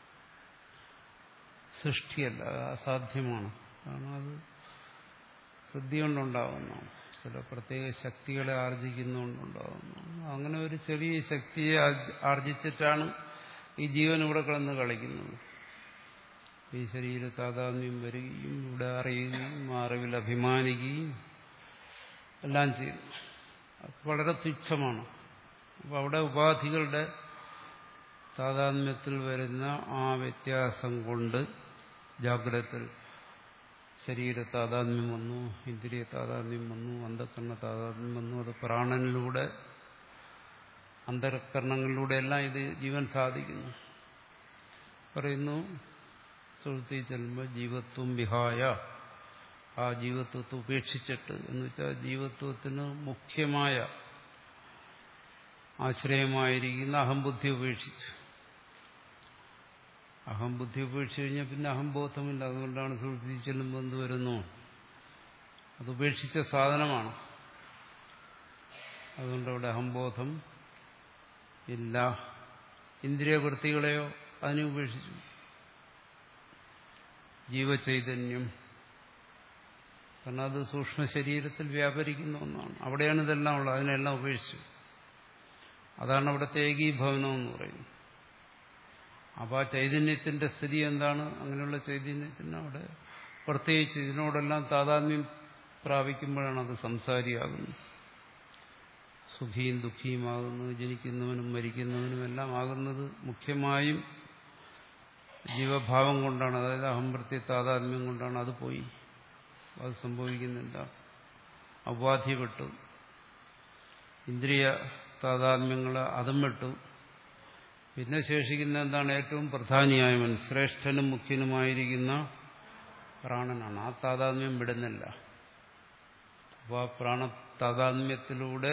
സൃഷ്ടിയല്ല, അസാധ്യമാണ്. കാരണം അത് സിദ്ധി കൊണ്ടുണ്ടാകുന്നതാണ്, ചില പ്രത്യേക ശക്തികളെ ആർജിക്കുന്നതുകൊണ്ടുണ്ടാകുന്നതാണ്. അങ്ങനെ ഒരു ചെറിയ ശക്തിയെ ആർജിച്ചിട്ടാണ് ഈ ജീവൻ ഇവിടെ കിടന്ന് കളിക്കുന്നത്. ഈ ശരീര താതാത്മ്യം വരികയും ഇവിടെ അറിയുകയും അറിവിൽ അഭിമാനിക്കുകയും എല്ലാം ചെയ്യുന്നു. അത് വളരെ തുച്ഛമാണ്. അപ്പോൾ അവിടെ ഉപാധികളുടെ താതാത്മ്യത്തിൽ വരുന്ന ആ വ്യത്യാസം കൊണ്ട് ജാഗ്രതത്തിൽ ശരീര താതാത്മ്യം വന്നു, ഇന്ദ്രിയ താതാത്മ്യം വന്നു, അന്ധകരണ താതാത്മ്യം വന്നു. അത് പ്രാണനിലൂടെ അന്തഃകരണങ്ങളിലൂടെ എല്ലാം ഇത് ജീവൻ സാധിക്കുന്നു. പറയുന്നു സുഹൃത്തി ചെല്ലുമ്പോൾ ജീവത്വം വിഹായ, ആ ജീവത്വത്തെ ഉപേക്ഷിച്ചിട്ട്, എന്ന് വെച്ചാൽ ജീവത്വത്തിന് മുഖ്യമായ ആശ്രയമായിരിക്കുന്ന അഹംബുദ്ധി ഉപേക്ഷിച്ചു. അഹംബുദ്ധി ഉപേക്ഷിച്ച് കഴിഞ്ഞാൽ പിന്നെ അഹംബോധമില്ല. അതുകൊണ്ടാണ് സുഹൃത്തി ചെല്ലുമ്പോൾ എന്ത് വരുന്നു, അത് ഉപേക്ഷിച്ച സാധനമാണ്. അതുകൊണ്ട് അവിടെ അഹംബോധം ഇല്ല. ഇന്ദ്രിയവൃത്തികളെയോ അതിനെ ഉപേക്ഷിച്ചു. ജീവചൈതന്യം, കാരണം അത് സൂക്ഷ്മ ശരീരത്തിൽ വ്യാപരിക്കുന്ന ഒന്നാണ്. അവിടെയാണ് ഇതെല്ലാം ഉള്ളത്. അതിനെല്ലാം ഉപേക്ഷിച്ചു. അതാണ് അവിടുത്തെ ഏകീഭവനം എന്ന് പറയുന്നത്. അപ്പോൾ ആ ചൈതന്യത്തിന്റെ സ്ഥിതി എന്താണ്? അങ്ങനെയുള്ള ചൈതന്യത്തിന് അവിടെ പ്രത്യേകിച്ച് ഇതിനോടെല്ലാം താതാത്മ്യം പ്രാപിക്കുമ്പോഴാണ് അത് സംസാരിയാകുന്നത്, സുഖിയും ദുഃഖിയുമാകുന്നത്, ജനിക്കുന്നവനും മരിക്കുന്നവനും എല്ലാം ആകുന്നത് മുഖ്യമായും ജീവഭാവം കൊണ്ടാണ്. അതായത് അഹംവൃത്തി താതാത്മ്യം കൊണ്ടാണ്. അത് പോയി, അത് സംഭവിക്കുന്നില്ല. ഉപാധി വിട്ടു, ഇന്ദ്രിയ താതാത്മ്യങ്ങൾ അതും വിട്ടു. പിന്നെ ശേഷിക്കുന്ന എന്താണ്? ഏറ്റവും പ്രധാനിയായവൻ, ശ്രേഷ്ഠനും മുഖ്യനുമായിരിക്കുന്ന പ്രാണനാണ്. ആ താതാത്മ്യം വിടുന്നില്ല. അപ്പോൾ ആ പ്രാണ താതാത്മ്യത്തിലൂടെ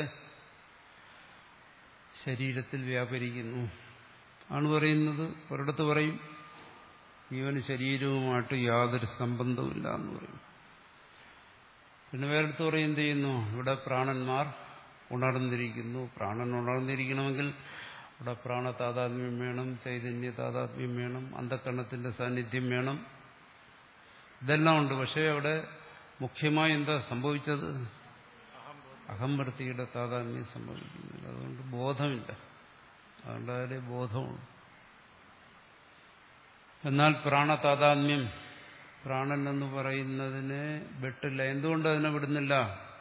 ശരീരത്തിൽ വ്യാപരിക്കുന്നു ആണ് പറയുന്നത്. ഒരിടത്ത് പറയും ജീവന് ശരീരവുമായിട്ട് യാതൊരു സംബന്ധവുമില്ല എന്ന് പറയും. പിന്നെ വേറെടുത്ത് പറയും എന്ത് ചെയ്യുന്നു, ഇവിടെ പ്രാണന്മാർ ഉണർന്നിരിക്കുന്നു. പ്രാണൻ ഉണർന്നിരിക്കണമെങ്കിൽ അവിടെ പ്രാണ താതാത്മ്യം വേണം, ചൈതന്യ താതാത്മ്യം വേണം, അന്ധകരണത്തിന്റെ സാന്നിധ്യം വേണം. ഇതെല്ലാം ഉണ്ട്. പക്ഷേ അവിടെ മുഖ്യമായി എന്താ സംഭവിച്ചത്? അഹംവൃത്തിയുടെ താതാത്മ്യം സംഭവിക്കുന്നില്ല. അതുകൊണ്ട് ബോധമില്ല. അതുകൊണ്ട് അതിലെ ബോധമുള്ളൂ. എന്നാൽ പ്രാണതാതാത്മ്യം, പ്രാണൻ എന്ന് പറയുന്നതിനെ വിട്ടില്ല. എന്തുകൊണ്ട് അതിനെ വിടുന്നില്ല?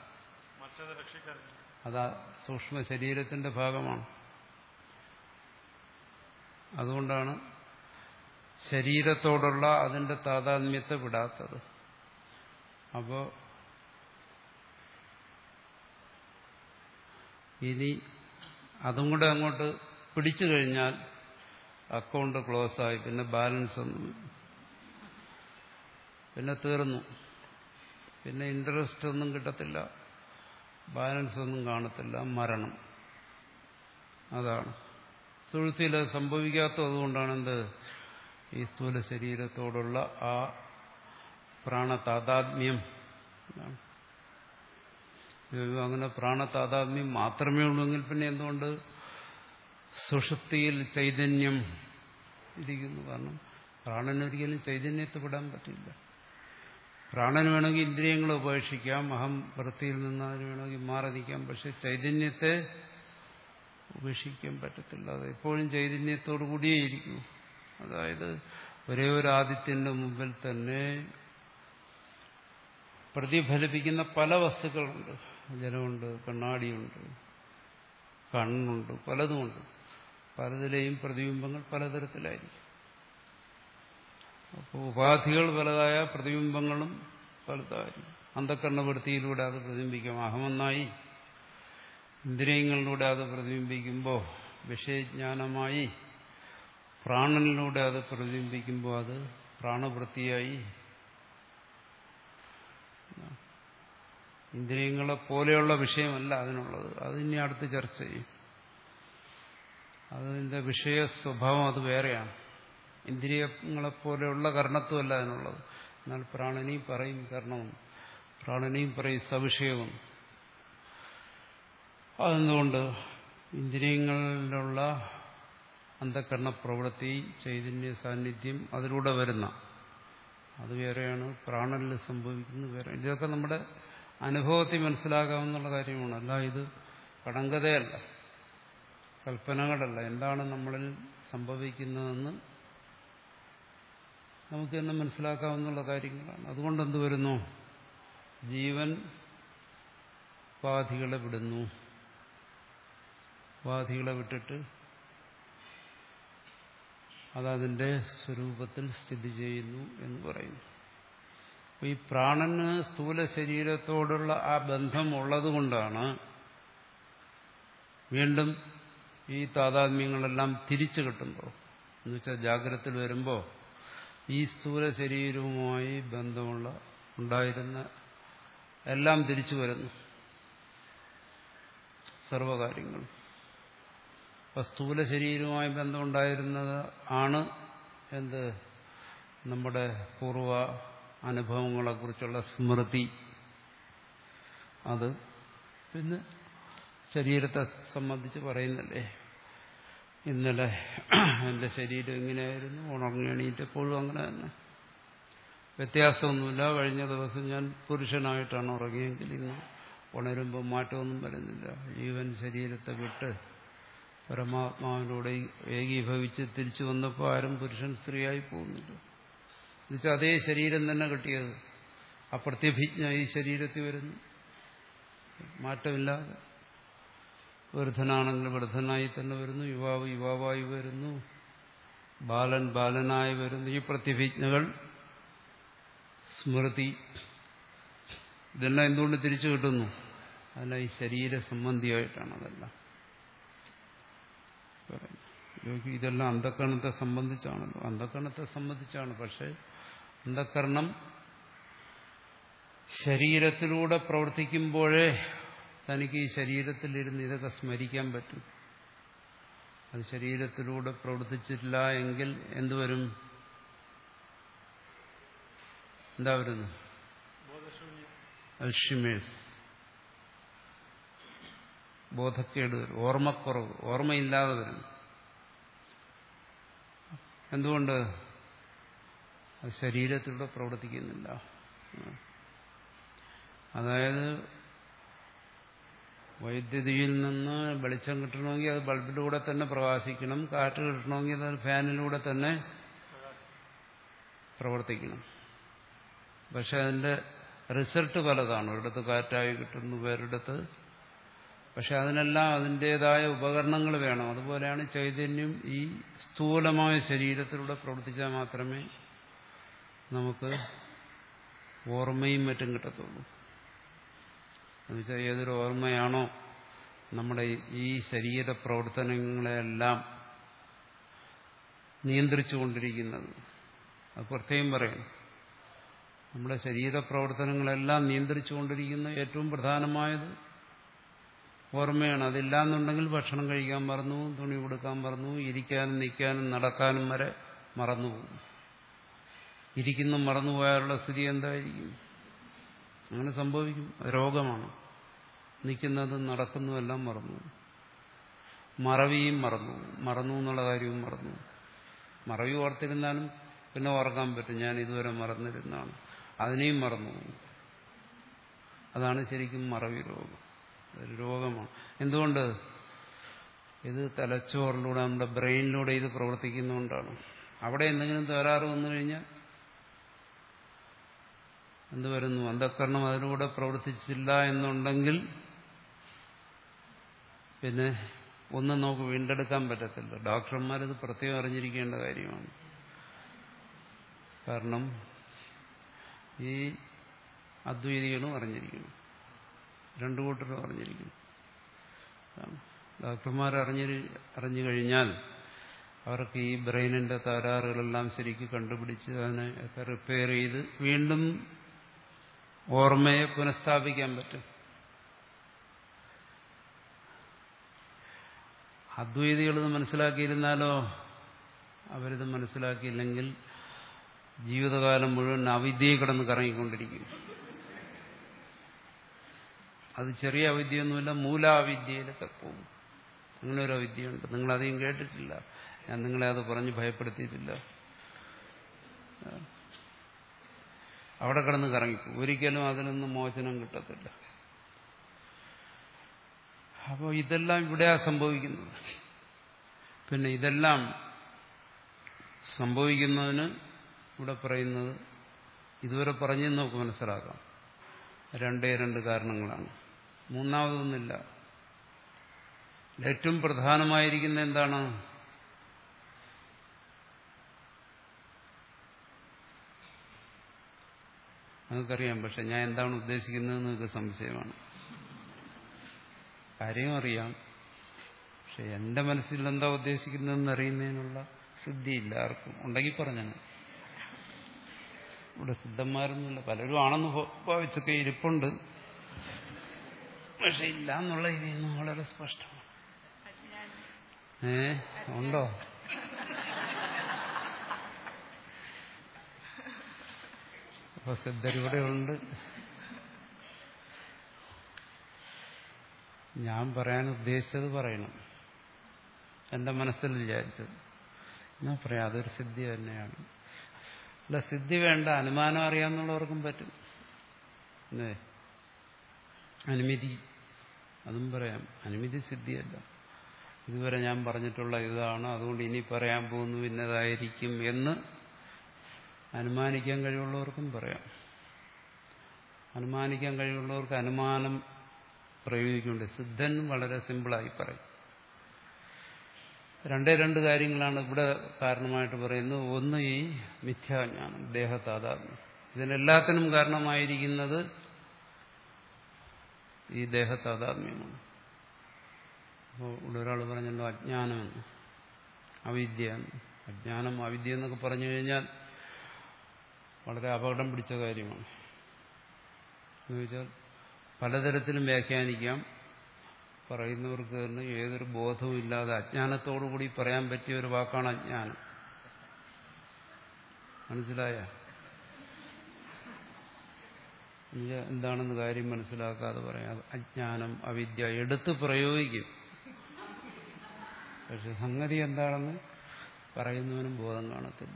അതാ സൂക്ഷ്മ ശരീരത്തിന്റെ ഭാഗമാണ്. അതുകൊണ്ടാണ് ശരീരത്തോടുള്ള അതിന്റെ താതാത്മ്യത്തെ വിടാത്തത്. അപ്പോ ഇനി അതും കൂടെ അങ്ങോട്ട് പിടിച്ചു കഴിഞ്ഞാൽ അക്കൗണ്ട് ക്ലോസ് ആയി, പിന്നെ ബാലൻസ് ഒന്നും, പിന്നെ തീർന്നു. പിന്നെ ഇൻട്രസ്റ്റ് ഒന്നും കിട്ടത്തില്ല, ബാലൻസ് ഒന്നും കാണത്തില്ല, മരണം. അതാണ് സുഴുത്തിയിൽ സംഭവിക്കാത്തത്. അതുകൊണ്ടാണ് എന്ത്, ഈ സ്ഥൂല ശരീരത്തോടുള്ള ആ പ്രാണതാതാത്മ്യം. അങ്ങനെ പ്രാണതാതാത്മ്യം മാത്രമേ ഉള്ളൂവെങ്കിൽ പിന്നെ എന്തുകൊണ്ട് സുഷുപ്തിയിൽ ചൈതന്യം ഇരിക്കുന്നു? കാരണം പ്രാണനൊരിക്കലും ചൈതന്യത്തെ വിടാൻ പറ്റില്ല. പ്രാണന് വേണമെങ്കിൽ ഇന്ദ്രിയങ്ങളെ ഉപേക്ഷിക്കാം, അഹം വൃത്തിയിൽ നിന്ന് അതിന് വേണമെങ്കിൽ മാറി നിൽക്കാം. പക്ഷെ ചൈതന്യത്തെ ഉപേക്ഷിക്കാൻ പറ്റത്തില്ല. അത് എപ്പോഴും ചൈതന്യത്തോടു കൂടിയേ ഇരിക്കൂ. അതായത് ഒരേ ഒരു ആദിത്യന്റെ മുമ്പിൽ തന്നെ പ്രതിഫലിപ്പിക്കുന്ന പല വസ്തുക്കളുണ്ട്. ജലമുണ്ട്, കണ്ണാടിയുണ്ട്, കണ്ണുണ്ട്, പലതുമുണ്ട്. പലതിലെയും പ്രതിബിംബങ്ങൾ പലതരത്തിലായിരിക്കും. അപ്പോൾ ഉപാധികൾ പലതായ പ്രതിബിംബങ്ങളും പലതായിരിക്കും. അന്ധകരണവൃത്തിയിലൂടെ അത് പ്രതിബിംബിക്കാം. അഹമെന്നായി ഇന്ദ്രിയങ്ങളിലൂടെ അത് പ്രതിബിംബിക്കുമ്പോൾ വിഷയജ്ഞാനമായി, പ്രാണനിലൂടെ അത് പ്രതിബിംബിക്കുമ്പോൾ അത് പ്രാണവൃത്തിയായി. ഇന്ദ്രിയങ്ങളെ പോലെയുള്ള വിഷയമല്ല അതിനുള്ളത്. അതിനി അടുത്ത് ചർച്ച ചെയ്യും. അതിന്റെ വിഷയ സ്വഭാവം അത് വേറെയാണ്. ഇന്ദ്രിയങ്ങളെപ്പോലെയുള്ള കർണത്വമല്ല അതിനുള്ളത്. എന്നാൽ പ്രാണനി പറയും കർണവും. പ്രാണനെയും പറയും സവിഷയവും. അതെന്തുകൊണ്ട് ഇന്ദ്രിയങ്ങളിലുള്ള അന്ധകരണ പ്രവൃത്തി, ചൈതന്യ സാന്നിധ്യം അതിലൂടെ വരുന്ന അത് വേറെയാണ്, പ്രാണനിൽ സംഭവിക്കുന്നത് വേറെ. ഇതൊക്കെ നമ്മുടെ അനുഭവത്തിൽ മനസ്സിലാക്കാവുന്ന കാര്യമാണ്. അല്ല ഇത് കടങ്കഥയല്ല, കൽപ്പനകളല്ല. എന്താണ് നമ്മളിൽ സംഭവിക്കുന്നതെന്ന് നമുക്ക് തന്നെ മനസ്സിലാക്കാവുന്ന കാര്യങ്ങളാണ്. അതുകൊണ്ട് എന്ത് വരുന്നു? ജീവൻ ഉപാധികളെ വിടുന്നു. ഉപാധികളെ വിട്ടിട്ട് അതതിന്റെ സ്വരൂപത്തിൽ സ്ഥിതി ചെയ്യുന്നു എന്ന് പറയുന്നു. അപ്പോൾ ഈ പ്രാണന് സ്ഥൂല ശരീരത്തോടുള്ള ആ ബന്ധം ഉള്ളതുകൊണ്ടാണ് വീണ്ടും ഈ താതാത്മ്യങ്ങളെല്ലാം തിരിച്ചു കിട്ടുമ്പോൾ, എന്നുവെച്ചാൽ ജാഗ്രതയിൽ വരുമ്പോൾ ഈ സ്ഥൂല ശരീരവുമായി ബന്ധമുള്ള ഉണ്ടായിരുന്ന എല്ലാം തിരിച്ചു വരുന്നു, സർവകാര്യങ്ങളും. അപ്പം സ്ഥൂല ശരീരവുമായി ബന്ധമുണ്ടായിരുന്നത് ആണ് എന്ത്? നമ്മുടെ പൂർവ അനുഭവങ്ങളെക്കുറിച്ചുള്ള സ്മൃതി. അത് പിന്നെ ശരീരത്തെ സംബന്ധിച്ച് പറയുന്നല്ലേ, ഇന്നലെ എൻ്റെ ശരീരം ഇങ്ങനെയായിരുന്നു, ഉണർന്നു എണീറ്റപ്പോഴും അങ്ങനെ തന്നെ, വ്യത്യാസമൊന്നുമില്ല. കഴിഞ്ഞ ദിവസം ഞാൻ പുരുഷനായിട്ടാണ് ഉറങ്ങിയെങ്കിൽ ഇന്ന് ഉണരുമ്പോൾ മാറ്റമൊന്നും വരുന്നില്ല. ജീവൻ ശരീരത്തെ വിട്ട് പരമാത്മാവിനോട് ഏകീഭവിച്ച് തിരിച്ചു വന്നപ്പോൾ ആരും പുരുഷൻ സ്ത്രീയായി പോകുന്നില്ല. എന്നുവെച്ചാൽ അതേ ശരീരം തന്നെ കിട്ടിയത്. ആ പ്രത്യഭിജ്ഞ ഈ ശരീരത്തിൽ വരുന്നു, മാറ്റമില്ലാതെ. വൃദ്ധനാണെങ്കിൽ വൃദ്ധനായി തന്നെ വരുന്നു, യുവാവ് യുവാവായി വരുന്നു, ബാലൻ ബാലനായി വരുന്നു. ഈ പ്രത്യഭിജ്ഞകൾ, സ്മൃതി, ഇതെല്ലാം എന്തുകൊണ്ട് തിരിച്ചു കിട്ടുന്നു? അതെല്ലാം ഈ ശരീര സംബന്ധിയായിട്ടാണ്. അതെല്ലാം ഇതെല്ലാം അന്ധകരണത്തെ സംബന്ധിച്ചാണല്ലോ, അന്ധകരണത്തെ സംബന്ധിച്ചാണ്. പക്ഷെ അന്ധകരണം ശരീരത്തിലൂടെ പ്രവർത്തിക്കുമ്പോഴേ തനിക്ക് ഈ ശരീരത്തിലിരുന്ന് ഇതൊക്കെ സ്മരിക്കാൻ പറ്റും. അത് ശരീരത്തിലൂടെ പ്രവർത്തിച്ചില്ല എങ്കിൽ എന്തുവരും? എന്താ വരുന്നു? അൽഷിമേഴ്സ്, ബോധക്കേട് വരും, ഓർമ്മക്കുറവ്, ഓർമ്മയില്ലാതെ വരും. എന്തുകൊണ്ട്? അത് ശരീരത്തിലൂടെ പ്രവർത്തിക്കുന്നില്ല. അതായത് വൈദ്യുതിയിൽ നിന്ന് വെളിച്ചം കിട്ടണമെങ്കിൽ അത് ബൾബിലൂടെ തന്നെ പ്രകാശിക്കണം, കാറ്റ് കിട്ടണമെങ്കിൽ അത് ഫാനിലൂടെ തന്നെ പ്രവർത്തിക്കണം. പക്ഷെ അതിന്റെ റിസൾട്ട് പലതാണ്. ഒരിടത്ത് കാറ്റായി കിട്ടുന്നു, വേറൊരിടത്ത്. പക്ഷെ അതിനെല്ലാം അതിൻ്റെതായ ഉപകരണങ്ങൾ വേണം. അതുപോലെയാണ് ചൈതന്യം ഈ സ്ഥൂലമായ ശരീരത്തിലൂടെ പ്രവർത്തിച്ചാൽ മാത്രമേ നമുക്ക് ഓർമ്മയും മറ്റും കിട്ടത്തുള്ളൂ. എന്നുവെച്ചാൽ ഏതൊരു ഓർമ്മയാണോ നമ്മുടെ ഈ ശരീര പ്രവർത്തനങ്ങളെല്ലാം നിയന്ത്രിച്ചുകൊണ്ടിരിക്കുന്നത്, അത് പ്രത്യേകം പറയണം. നമ്മുടെ ശരീര പ്രവർത്തനങ്ങളെല്ലാം നിയന്ത്രിച്ചുകൊണ്ടിരിക്കുന്ന ഏറ്റവും പ്രധാനമായത് ഓർമ്മയാണ്. അതില്ലാന്നുണ്ടെങ്കിൽ ഭക്ഷണം കഴിക്കാൻ മറന്നു, തുണി കൊടുക്കാൻ മറന്നു, ഇരിക്കാനും നിൽക്കാനും നടക്കാനും വരെ മറന്നുപോകും. ഇരിക്കുന്ന മറന്നുപോയാലുള്ള സ്ഥിതി എന്തായിരിക്കും? അങ്ങനെ സംഭവിക്കും. രോഗമാണ്. നിൽക്കുന്നതും നടക്കുന്നതെല്ലാം മറന്നു, മറവിയും മറന്നു, മറന്നു എന്നുള്ള കാര്യവും മറന്നു. മറവി ഓർത്തിരുന്നാലും പിന്നെ ഓർക്കാൻ പറ്റും, ഞാൻ ഇതുവരെ മറന്നിരുന്നാണ്. അതിനെയും മറന്നു. അതാണ് ശരിക്കും മറവി രോഗം. അതൊരു രോഗമാണ്. എന്തുകൊണ്ട്? ഇത് തലച്ചോറിലൂടെ, നമ്മുടെ ബ്രെയിനിലൂടെ ഇത് പ്രവർത്തിക്കുന്നതുകൊണ്ടാണ്. അവിടെ എന്തെങ്കിലും തകരാറ് വന്നു കഴിഞ്ഞാൽ എന്ത് വരുന്നു? അന്ധകരണം അതിലൂടെ പ്രവർത്തിച്ചില്ല എന്നുണ്ടെങ്കിൽ പിന്നെ ഒന്നും നമുക്ക് വീണ്ടെടുക്കാൻ പറ്റത്തില്ല. ഡോക്ടർമാരിത് പ്രത്യേകം അറിഞ്ഞിരിക്കേണ്ട കാര്യമാണ്. കാരണം ഈ അദ്വൈതികളും അറിഞ്ഞിരിക്കണം, രണ്ടു കൂട്ടരും അറിഞ്ഞിരിക്കണം. ഡോക്ടർമാർ അറിഞ്ഞി അറിഞ്ഞു കഴിഞ്ഞാൽ അവർക്ക് ഈ ബ്രെയിനിന്റെ തകരാറുകളെല്ലാം ശരിക്കും കണ്ടുപിടിച്ച് അതിനെ ഒക്കെ റിപ്പയർ ചെയ്ത് വീണ്ടും ഓർമ്മയെ പുനഃസ്ഥാപിക്കാൻ പറ്റും. അദ്വൈതികളിത് മനസ്സിലാക്കിയിരുന്നാലോ? അവരിത് മനസ്സിലാക്കിയില്ലെങ്കിൽ ജീവിതകാലം മുഴുവൻ അവിദ്യയെ കിടന്ന് കറങ്ങിക്കൊണ്ടിരിക്കും. അത് ചെറിയ അവിദ്യയൊന്നുമില്ല, മൂലാവിദ്യയിലൊക്കെ പോകും. അങ്ങനെ ഒരു അവിദ്യയുണ്ട്, നിങ്ങളധികം കേട്ടിട്ടില്ല, ഞാൻ നിങ്ങളെ അത് പറഞ്ഞ് ഭയപ്പെടുത്തിയിട്ടില്ല. അവിടെ കിടന്ന് കറങ്ങിക്കും, ഒരിക്കലും അതിൽ നിന്ന് മോചനം കിട്ടത്തില്ല. അപ്പോൾ ഇതെല്ലാം ഇവിടെയാ സംഭവിക്കുന്നത്. പിന്നെ ഇതെല്ലാം സംഭവിക്കുന്നതിന് ഇവിടെ പറയുന്നത് ഇതുവരെ പറഞ്ഞു നമുക്ക് മനസ്സിലാക്കാം, രണ്ടേ രണ്ട് കാരണങ്ങളാണ്, മൂന്നാമതൊന്നുമില്ല. ഏറ്റവും പ്രധാനമായിരിക്കുന്ന എന്താണ്? നിങ്ങൾക്കറിയാം, പക്ഷെ ഞാൻ എന്താണ് ഉദ്ദേശിക്കുന്നത് നിങ്ങൾക്ക് സംശയമാണ്. കാര്യം അറിയാം, പക്ഷെ എന്റെ മനസ്സിൽ എന്താ ഉദ്ദേശിക്കുന്നതെന്ന് അറിയുന്നതിനുള്ള സിദ്ധിയില്ല ആർക്കും. ഉണ്ടെങ്കിൽ പറഞ്ഞാണ്. ഇവിടെ സിദ്ധന്മാരൊന്നുമില്ല, പലരും ആണെന്ന് ഭാവിച്ചൊക്കെ ഇരിപ്പുണ്ട്, പക്ഷെ ഇല്ല എന്നുള്ള ഇതിൽ വളരെ സ്പഷ്ടമാണ്. ഏ ഉണ്ടോ? അപ്പൊ സിദ്ധരിവിടെ ഉണ്ട്. ഞാൻ പറയാൻ ഉദ്ദേശിച്ചത് പറയണം, എന്റെ മനസ്സിൽ വിചാരിച്ചത് ഞാൻ പറയാം. അതൊരു സിദ്ധി തന്നെയാണ്. അല്ല, സിദ്ധി വേണ്ട, അനുമാനം അറിയാമെന്നുള്ളവർക്കും പറ്റും. അനുമതി, അതും പറയാം. അനുമതി സിദ്ധിയല്ല. ഇതുവരെ ഞാൻ പറഞ്ഞിട്ടുള്ള ഇതാണ്, അതുകൊണ്ട് ഇനി പറയാൻ പോകുന്നു ഇന്നതായിരിക്കും എന്ന് അനുമാനിക്കാൻ കഴിവുള്ളവർക്കും പറയാം. അനുമാനിക്കാൻ കഴിവുള്ളവർക്ക് അനുമാനം പ്രയോഗിക്കുന്നുണ്ട്. സിദ്ധൻ വളരെ സിമ്പിളായി പറയും. രണ്ടേ രണ്ട് കാര്യങ്ങളാണ് ഇവിടെ കാരണമായിട്ട് പറയുന്നത്. ഒന്ന്, ഈ മിഥ്യാജ്ഞാനം, ദേഹതാതാത്മ്യം. ഇതിനെല്ലാത്തിനും കാരണമായിരിക്കുന്നത് ഈ ദേഹതാതാത്മ്യമാണ്. അപ്പോൾ ഇവിടെ ഒരാൾ പറഞ്ഞല്ലോ അജ്ഞാനമെന്ന്, അവിദ്യ. അജ്ഞാനം അവിദ്യ എന്നൊക്കെ പറഞ്ഞു കഴിഞ്ഞാൽ വളരെ അപകടം പിടിച്ച കാര്യമാണ്. എന്ന് വെച്ചാൽ പലതരത്തിലും വ്യാഖ്യാനിക്കാം. പറയുന്നവർക്ക് തന്നെ ഏതൊരു ബോധവും ഇല്ലാതെ അജ്ഞാനത്തോടുകൂടി പറയാൻ പറ്റിയ ഒരു വാക്കാണ് അജ്ഞാനം. മനസ്സിലായ? എന്താണെന്ന് കാര്യം മനസ്സിലാക്കാതെ പറയാം അജ്ഞാനം, അവിദ്യ എടുത്ത് പ്രയോഗിക്കും. പക്ഷെ സംഗതി എന്താണെന്ന് പറയുന്നവനും ബോധം കാണത്തില്ല.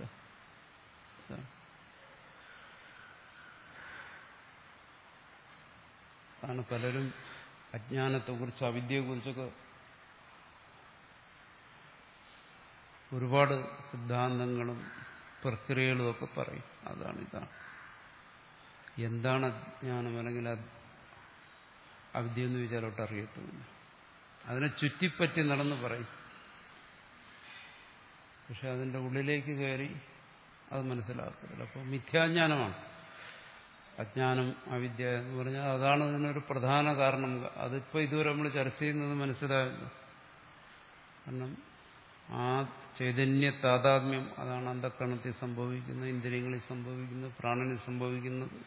അതാണ് പലരും അജ്ഞാനത്തെക്കുറിച്ച്, അവിദ്യയെക്കുറിച്ചൊക്കെ ഒരുപാട് സിദ്ധാന്തങ്ങളും പ്രക്രിയകളും ഒക്കെ പറയും. അതാണ് ഇതാണ് എന്താണ് അജ്ഞാനം അല്ലെങ്കിൽ അവിദ്യ എന്ന് വിചാരോട്ട് അറിയത്തുമില്ല. അതിനെ ചുറ്റിപ്പറ്റി നടന്ന് പറയും. പക്ഷെ അതിൻ്റെ ഉള്ളിലേക്ക് കയറി അത് മനസ്സിലാക്കത്തില്ല. അപ്പോൾ മിഥ്യാജ്ഞാനമാണ് അജ്ഞാനം, അവിദ്യ എന്ന് പറഞ്ഞാൽ. അതാണ് ഇതിനൊരു പ്രധാന കാരണം. അതിപ്പോൾ ഇതുവരെ നമ്മൾ ചർച്ച ചെയ്യുന്നത് മനസ്സിലായല്ലോ. കാരണം ആ ചൈതന്യ താതാത്മ്യം, അതാണ് അന്ധക്കരണത്തിൽ സംഭവിക്കുന്നത്, ഇന്ദ്രിയങ്ങളിൽ സംഭവിക്കുന്നത്, പ്രാണനിൽ സംഭവിക്കുന്നത്.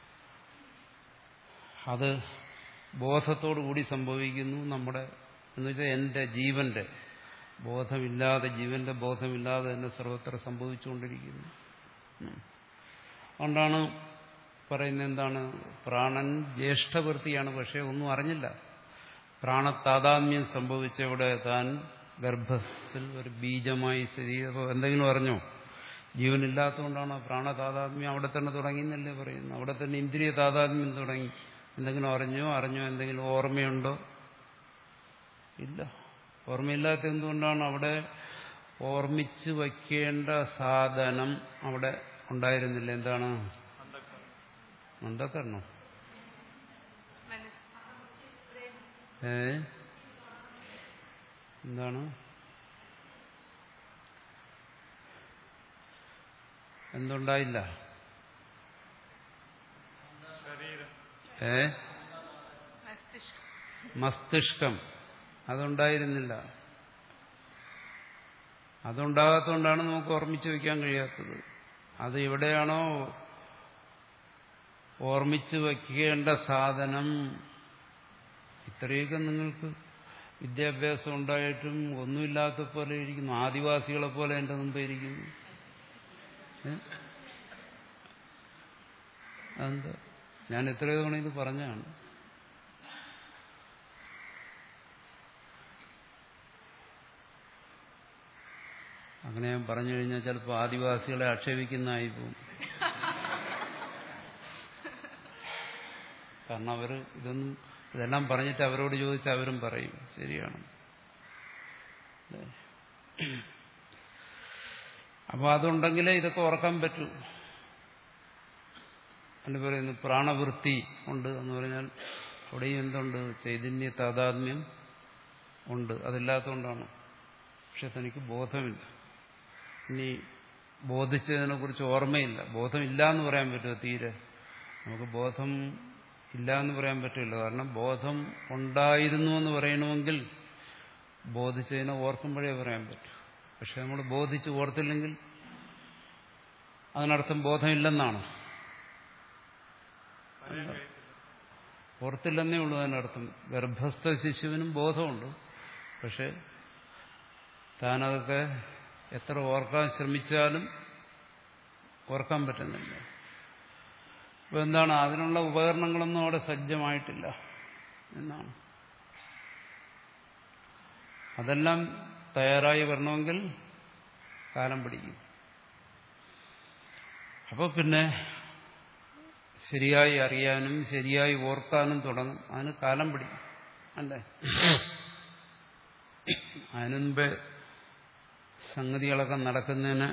അത് ബോധത്തോടു കൂടി സംഭവിക്കുന്നു. നമ്മുടെ എന്ന് വെച്ചാൽ എൻ്റെ ജീവന്റെ ബോധമില്ലാതെ, ജീവന്റെ ബോധമില്ലാതെ തന്നെ സർവത്ര സംഭവിച്ചുകൊണ്ടിരിക്കുന്നു. അതുകൊണ്ടാണ് പറയുന്നത് എന്താണ്, പ്രാണൻ ജ്യേഷ്ഠവൃത്തിയാണ്, പക്ഷെ ഒന്നും അറിഞ്ഞില്ല. പ്രാണതാതാത്മ്യം സംഭവിച്ചവിടെ താൻ ഗർഭത്തിൽ ഒരു ബീജമായി സ്ഥിതി ചെയ്തപ്പോൾ എന്തെങ്കിലും അറിഞ്ഞോ? ജീവനില്ലാത്തതുകൊണ്ടാണ് പ്രാണതാതാത്മ്യം അവിടെ തന്നെ തുടങ്ങിയെന്നല്ലേ പറയുന്നു. അവിടെ തന്നെ ഇന്ദ്രിയ താതാത്മ്യം തുടങ്ങി. എന്തെങ്കിലും അറിഞ്ഞോ? അറിഞ്ഞോ എന്തെങ്കിലും ഓർമ്മയുണ്ടോ? ഇല്ല. ഓർമ്മയില്ലാത്ത എന്തുകൊണ്ടാണ്? അവിടെ ഓർമ്മിച്ച് വയ്ക്കേണ്ട സാധനം അവിടെ ഉണ്ടായിരുന്നില്ല. എന്താണ്? അന്ധക്കരണം. ഏ എന്താണ്? എന്തുണ്ടായില്ല? ഏ മസ്തിഷ്കം. അതുണ്ടായിരുന്നില്ല. അതുണ്ടാകാത്തതുകൊണ്ടാണ് നമുക്ക് ഓർമ്മിച്ച് വയ്ക്കാൻ കഴിയാത്തത്. അത് എവിടെയാണോ ഓർമ്മിച്ച് വയ്ക്കേണ്ട സാധനം, ഇത്രയൊക്കെ നിങ്ങൾക്ക് വിദ്യാഭ്യാസം ഉണ്ടായിട്ടും ഒന്നുമില്ലാത്ത പോലെ ഇരിക്കുന്നു. ആദിവാസികളെ പോലെ എൻ്റെ മുമ്പേ ഇരിക്കുന്നു. അതെന്താ? ഞാൻ എത്രയോ തവണ ഇത് പറഞ്ഞാണ്. അങ്ങനെ ഞാൻ പറഞ്ഞു കഴിഞ്ഞാൽ ചിലപ്പോൾ ആദിവാസികളെ ആക്ഷേപിക്കുന്നതായി പോകും. കാരണം അവർ ഇതൊന്നും ഇതെല്ലാം പറഞ്ഞിട്ട് അവരോട് ചോദിച്ചാൽ അവരും പറയും ശരിയാണ്. അപ്പോൾ അതുണ്ടെങ്കിലേ ഇതൊക്കെ ഓർക്കാൻ പറ്റൂ. എന്ന് പറയുന്നു പ്രാണവൃത്തി ഉണ്ട് എന്ന് പറഞ്ഞാൽ അവിടെയും എന്തുണ്ട്? ചൈതന്യ താതാത്മ്യം ഉണ്ട്. അതില്ലാത്തതുകൊണ്ടാണ്. പക്ഷെ തനിക്ക് ബോധമില്ല. ഇനി ബോധിച്ചതിനെ കുറിച്ച് ഓർമ്മയില്ല. ബോധമില്ല എന്ന് പറയാൻ പറ്റുമോ? തീരെ നമുക്ക് ബോധം ഇല്ല എന്ന് പറയാൻ പറ്റില്ല. കാരണം ബോധം ഉണ്ടായിരുന്നു എന്ന് പറയണമെങ്കിൽ ബോധിച്ചതിനെ ഓർക്കുമ്പോഴേ പറയാൻ പറ്റൂ. പക്ഷെ നമ്മൾ ബോധിച്ച് ഓർത്തില്ലെങ്കിൽ അതിനർത്ഥം ബോധമില്ലെന്നാണ്. ഓർത്തില്ലെന്നേ ഉള്ളൂ അതിനർത്ഥം. ഗർഭസ്ഥ ശിശുവിനും ബോധമുണ്ട്. പക്ഷെ താനതൊക്കെ എത്ര ഓർക്കാൻ ശ്രമിച്ചാലും ഓർക്കാൻ പറ്റുന്നില്ല. അപ്പോൾ എന്താണ്? അതിനുള്ള ഉപകരണങ്ങളൊന്നും അവിടെ സജ്ജമായിട്ടില്ല എന്നാണ്. അതെല്ലാം തയ്യാറായി വരണമെങ്കിൽ കാലം പിടിക്കും. അപ്പോൾ പിന്നെ ശരിയായി അറിയാനും ശരിയായി ഓർക്കാനും തുടങ്ങും. അതിന് കാലം പിടിക്കും അല്ലേ? അതിനുമുമ്പേ സംഗതികളൊക്കെ നടക്കുന്നതിന്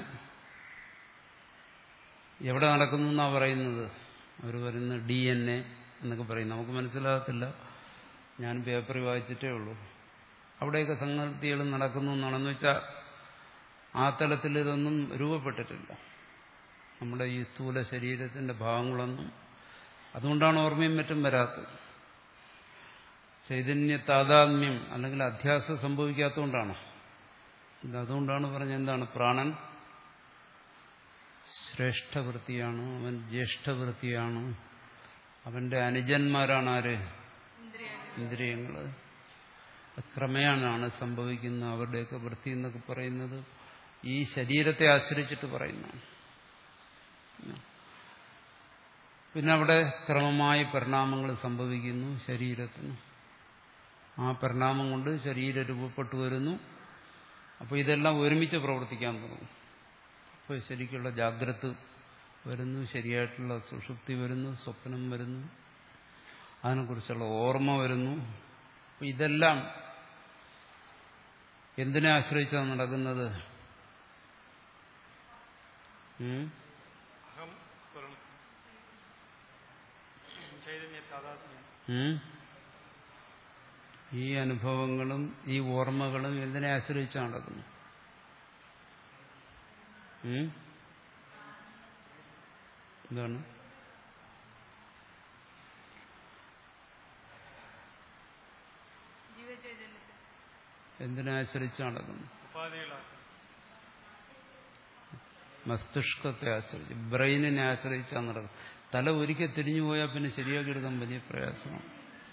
എവിടെ നടക്കുന്നു എന്നാണ് പറയുന്നത്? അവർ പറയുന്നത് ഡി എൻ എ എന്നൊക്കെ പറയും. നമുക്ക് മനസ്സിലാകത്തില്ല. ഞാൻ പേപ്പറിൽ വായിച്ചിട്ടേ ഉള്ളൂ. അവിടെയൊക്കെ സംഗതികൾ നടക്കുന്നു എന്നാണെന്ന് വെച്ചാൽ ആ തലത്തിൽ ഇതൊന്നും രൂപപ്പെട്ടിട്ടില്ല. നമ്മുടെ ഈ സ്ഥൂല ശരീരത്തിന്റെ ഭാഗങ്ങളൊന്നും. അതുകൊണ്ടാണ് ഓർമ്മയും മറ്റും വരാത്തത്. ചൈതന്യ താതാത്മ്യം അല്ലെങ്കിൽ അധ്യാസം സംഭവിക്കാത്തതുകൊണ്ടാണ്. അതുകൊണ്ടാണ് പറഞ്ഞത് എന്താണ്? പ്രാണൻ ശ്രേഷ്ഠവൃത്തിയാണ്, അവൻ ജ്യേഷ്ഠവൃത്തിയാണ്, അവന്റെ അനുജന്മാരാണ് ആര്? ഇന്ദ്രിയങ്ങൾ. ക്രമേണാണ് സംഭവിക്കുന്നത്. അവരുടെയൊക്കെ വൃത്തി എന്നൊക്കെ പറയുന്നത് ഈ ശരീരത്തെ ആശ്രയിച്ചിട്ട് പറയുന്നതാണ്. പിന്നെ അവിടെ ക്രമമായി പരിണാമങ്ങൾ സംഭവിക്കുന്നു ശരീരത്തിന്. ആ പരിണാമം കൊണ്ട് ശരീരം രൂപപ്പെട്ടു വരുന്നു. അപ്പോൾ ഇതെല്ലാം ഒരുമിച്ച് പ്രവർത്തിക്കാൻ തുടങ്ങും. അപ്പോൾ ശരിക്കുള്ള ജാഗ്രത വരുന്നു, ശരിയായിട്ടുള്ള സുഷുപ്തി വരുന്നു, സ്വപ്നം വരുന്നു, അതിനെക്കുറിച്ചുള്ള ഓർമ്മ വരുന്നു. അപ്പോൾ ഇതെല്ലാം എന്തിനെ ആശ്രയിച്ചാണ് നടക്കുന്നത്? ഈ അനുഭവങ്ങളും ഈ ഓർമ്മകളും എന്തിനെ ആശ്രയിച്ചാണ് നടക്കുന്നത്? എന്താണ്? എന്തിനെ ആശ്രയിച്ചാണ് നടക്കുന്നത്? മസ്തിഷ്കത്തെ ആശ്രയിച്ച്, ബ്രെയിനിനെ ആശ്രയിച്ചാണ് നടക്കുന്നത്. തല ഒരിക്കൽ തിരിഞ്ഞു പോയാൽ പിന്നെ ശരിയാക്കി എടുക്കാൻ വലിയ പ്രയാസമാണ്.